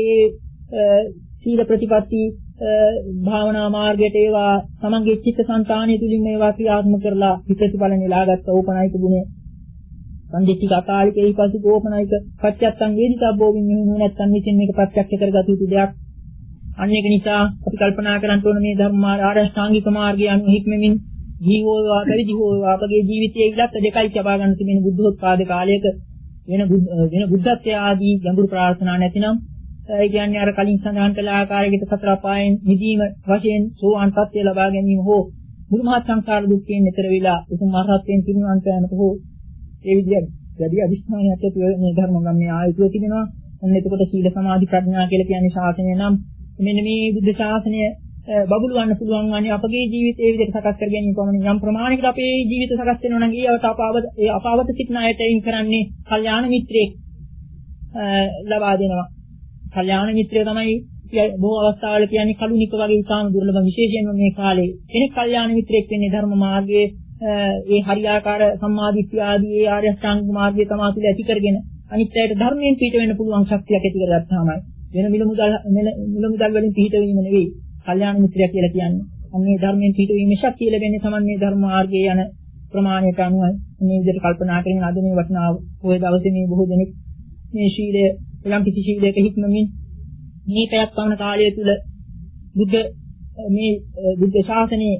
ඒ සීල ප්‍රතිපatti භාවනා මාර්ගයට ඒවා තමන්ගේ චිත්තසංතානිය තුලින් මේවා ක්‍රියාත්මක කරලා ප්‍රතිඵල නෙලාගත්ත ඕපනයික ගුණය. සම්දිත්තික අකාලික ඊපස්සේ ඕපනයික පත්‍යත්තන් වේදිතබ්බෝ විඤ්ඤාණය නැත්තම් විසින් මේක ප්‍රත්‍යක්ෂ කරගත යුතු දෙයක්. අන්න ඒක නිසා අපි කල්පනා කරන්න ඕන මේ ධර්ම ආර්ය අෂ්ටාංගික මාර්ගය අනුව හික්මමින් ජීවෝවා පරිදිහෝ අපගේ ජීවිතයේ ඉලක්ක දෙකයි ලබා ගන්න තිබෙන බුද්ධෝත්පාද කාලයක වෙන වෙන බුද්ධත්වයේ ආදී ගැඹුරු ප්‍රාර්ථනා නැතිනම් ඒ කියන්නේ අර කලින් සඳහන් කළ ආකාරයකට සතර අපායන් නිදීම වශයෙන් සෝවාන් තත්ත්වය ලබා ගැනීම හෝ මුළු මහත් සංසාර දුක්ඛයෙන් ඈතර වෙලා උතුම් මරහත්යෙන් පිරිනිවන් යෑමට හෝ ඒ විදිහට වැඩි අදිස්ථානයක් ඇති මේ ධර්ම ගම්මේ ආයතන තිබෙනවා. අන්න එතකොට සීල සමාධි ප්‍රඥා කියලා කියන්නේ ශාසනය නම් මෙන්න මේ බුද්ධ ශාසනය බබළුවන්න පුළුවන් වන්නේ අපගේ ජීවිතයේ ඒ විදිහට සකස් කර ගැනීම පමණයි. යම් ප්‍රමාණයකට අපේ ජීවිත සකස් වෙනවා නම් ඒවට අපාවත ඒ අපාවත සිටින අයට එයින් කරන්නේ කල්යාණ මිත්‍රයෙක් ලබා දෙනවා. කල්යාණ මිත්‍රය තමයි බොහෝ අවස්ථාවල කියන්නේ කලුනික වගේ ඉතාම දුර්ලභ විශේෂයෙන්ම මේ කාලේ කෙනෙක් කල්යාණ මිත්‍රයෙක් වෙන්නේ ධර්ම මාර්ගයේ ඒ හරියාකාර සම්මාදිට්ඨිය ආදී ඒ ආර්ය අෂ්ටාංගික මාර්ගය තමයි තුල ඇති කරගෙන අනිත් අයට ධර්මයෙන් පිට වෙන්න පුළුවන් ශක්තියක් ඇති කරගත්තාමයි වෙන මිල මුදල් මිල මුදල් වලින් පිට වීම නෙවෙයි කල්යාණ මිත්‍රය කියලා කියන්නේ. අන්නේ ධර්මයෙන් පිට වීමේ ශක්තිය ලැබෙන්නේ තමයි මේ ධර්ම මාර්ගයේ යන ප්‍රමාණයට අනුව. මේ විදිහට කල්පනා කරගෙන අද මේ වටිනා පොය දවසේ මේ බොහෝ දෙනෙක් මේ ශීලය යම් කිසි ශීලයක හික්මමින් මේ පැයක් පමණ කාලය තුල බුද්ධ මේ බුද්ධ ශාසනයේ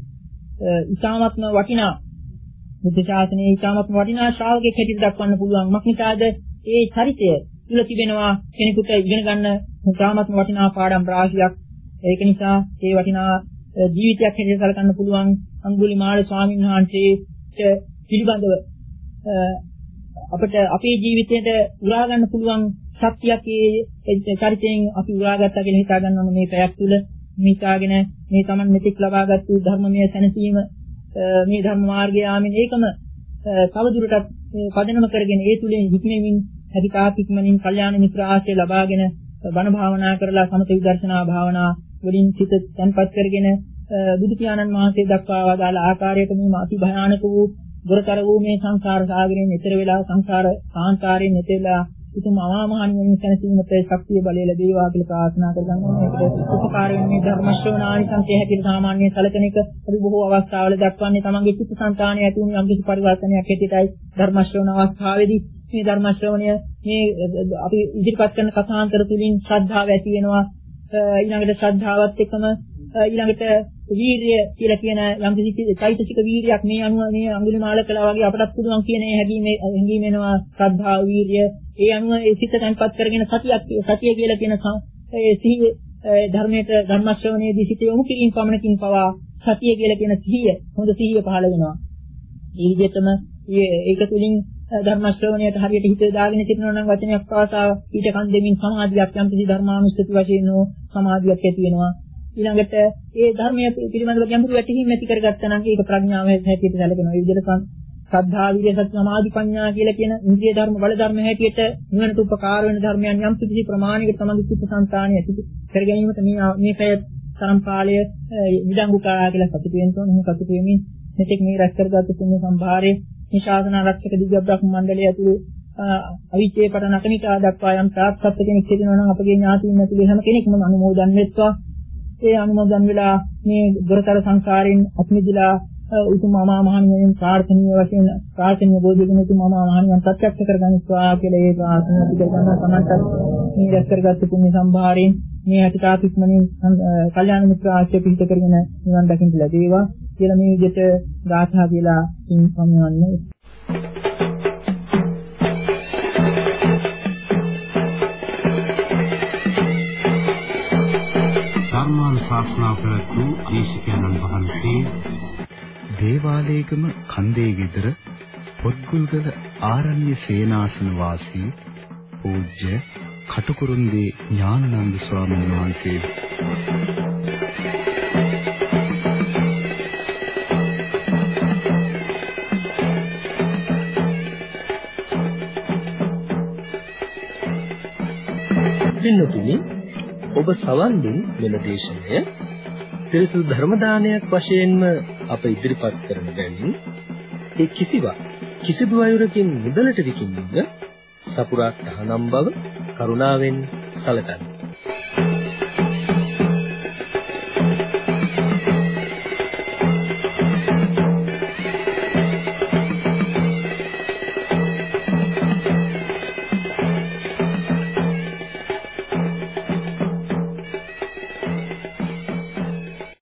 ඉතාමත්ම වටිනා බුද්ධ ශාසනයේ ඉතාමත්ම වටිනා ශ්‍රාවකෙක් හැටියට දක්වන්න පුළුවන්. මක්නිසාද ඒ චරිතය තුල තිබෙනවා කෙනෙකුට ඉගෙන ගන්න ඉතාමත්ම වටිනා පාඩම් රාශියක්. ඒක නිසා ඒ වටිනා ජීවිතයක් හැටියට සැලකන්න පුළුවන් අඟුලිමාල ස්වාමීන් වහන්සේට පිළිබඳව අපිට අපේ ජීවිතයට උරා ගන්න පුළුවන් ශක්තියක් ඒ චරිතයෙන් අපි උරාගත්තා කියලා හිතා ගන්න ඕනේ මේ පැයක් තුල. මේකාගෙන මේ Taman මෙතික් ලබාගත්තු ධර්මමය සැනසීම මේ ධර්ම මාර්ගය ආමින් ඒකම තවදුරටත් පදනම කරගෙන ඒ තුලින් හික්මෙමින් හදිකාපික්මනින් කල්යාණ මිත්‍ර ආශ්‍රය ලබාගෙන බණ භාවනා කරලා සමත විදර්ශනා භාවනා වලින් සිත තන්පත් කරගෙන බුදු පියාණන් වහන්සේ දක්වා වදාළ ආකාරයට මේ අති භයානක වූ දුරතර වූ මේ සංසාර සාගරයෙන් එතර වෙලා සංසාර කාන්තාරයෙන් එතෙලා උතුම් අමාමහණියන් සැනසීමට ශක්තිය බලය ලැබේවා කියලා ප්‍රාර්ථනා කරගන්නවා. මේකට උපකාර වෙන්නේ ධර්ම ශ්‍රවණානිසංසය හැටියට සාමාන්‍ය සැලකෙන එක අපි බොහෝ අවස්ථාවල දක්වන්නේ තමන්ගේ චිත්තසංතානය ඇති වුණු යම් කිසි පරිවර්තනයක් ඇතිටයි ධර්ම ශ්‍රවණ අවස්ථාවේදී මේ ධර්ම ශ්‍රවණය මේ අපි ඉදිරිපත් කරන කථාන්තර තුලින් ශ්‍රද්ධාව ඇති වෙනවා. ඊළඟට ශ්‍රද්ධාවත් එක්කම ඊළඟට වීරිය කියලා කියන යම් කිසි චෛතසික වීරියක් මේ අනුව මේ අඟුලිමාල කළා වගේ අපටත් පුළුවන් කියන ඒ හැඟීමේ හැඟීම එනවා ශ්‍රද්ධාව වීරිය ඒ අනුව ඒ සිත තන්පත් කරගෙන සතියක් සතිය කියලා කියන ඒ සිහිය ධර්මයට ධර්ම ශ්‍රවණයේදී සිට යොමු කිරීම පමණකින් පවා සතිය කියලා කියන සිහිය හොඳ සිහිය පහළ වෙනවා. ඒ විදිහටම ඒක තුලින් ධර්ම ශ්‍රවණයට හරියට හිත දාගෙන සිටිනවා නම් වචනයක් පාසා ඊට කන් දෙමින් සමාධියක් යම් කිසි ධර්මානුස්සති වශයෙන් සමාධියක් ඇති වෙනවා. ඊළඟට ඒ ධර්මයේ පිළිබඳව ගැඹුරු වැටහීම ඇති කරගත්තා නම් ඒක ප්‍රඥාව හැටියට සැලකෙනවා. ඒ විදිහට සද්ධා විරිය සති සමාධි ප්‍රඥා කියලා කියන ඉන්ද්‍රිය ධර්ම බල ධර්ම හැටියට නිවනට උපකාර වෙන ධර්මයන් යම් කිසි ප්‍රමාණයකට තමයි චිත්ත සංතාණය ඇති කර ගැනීමට මේ මේකය තරම් කාලය විඩංගු කරා කියලා සතුටු වෙන්න ඕනේ. මේ සතුටු වෙමින් මෙතෙක් මේ රැස් කරගත්තු පුණ්‍ය සම්භාරයේ මේ ශාසන ආරක්ෂක දිව්‍ය බ්‍රහ්ම මණ්ඩලය ඇතුළු අවිචේ පටන් අකනිකා දක්වා යම් තාක්ෂත් කෙනෙක් සිටිනවා නම් අපගේ ඥාතීන් ඇතුළු හැම කෙනෙක්ම අනුමෝදන් වෙත්වා. ඒ අනුමෝදන් වෙලා මේ දුරතර සංසාරයෙන් අත්මිදලා උතුම් අමා මහ නිවන ප්‍රාර්ථනීය වශයෙන් ප්‍රාර්ථනීය බෝධිගෙන උතුම් අමා මහ නිවන ප්‍රත්‍යක්ෂ කරගනිස්වා කියලා ඒ ප්‍රාර්ථනා පිට කරන සමන්තත් මේ රැස් කරගත්තු පුණ්‍ය සම්භාරයෙන් මේ අතිතාතිස්මනින් කල්යාණ මිත්‍ර ආශ්‍රය පිහිට කරගෙන නිවන් දකින්න ලැබේවා කියලා මේ විදිහට ගාථා කියලා පින් සම්මානන්නේ. ධර්මාන ශාස්ත්‍රා ප්‍රතු දේශිකානන් වහන්සේ දේවාලේගම කන්දේ ගෙදර පොත්ගුල්ගල ආරණ්‍ය සේනාසන වාසී පූජ්‍ය කටුකුරුන්දී ඥානানন্দ ස්වාමීන් වහන්සේ පින්නතුනි ඔබ සවන් දුන් මෙල දේශනය පිරිසුදු ධර්ම දානයක් වශයෙන්ම අප ඉදිරිපත් කරන බැවින් ඒ කිසිවක් කිසිදු අයුරකින් මුදලට විකිණීම සපුරා තහනම් බව කරුණාවෙන් සැලකන්න.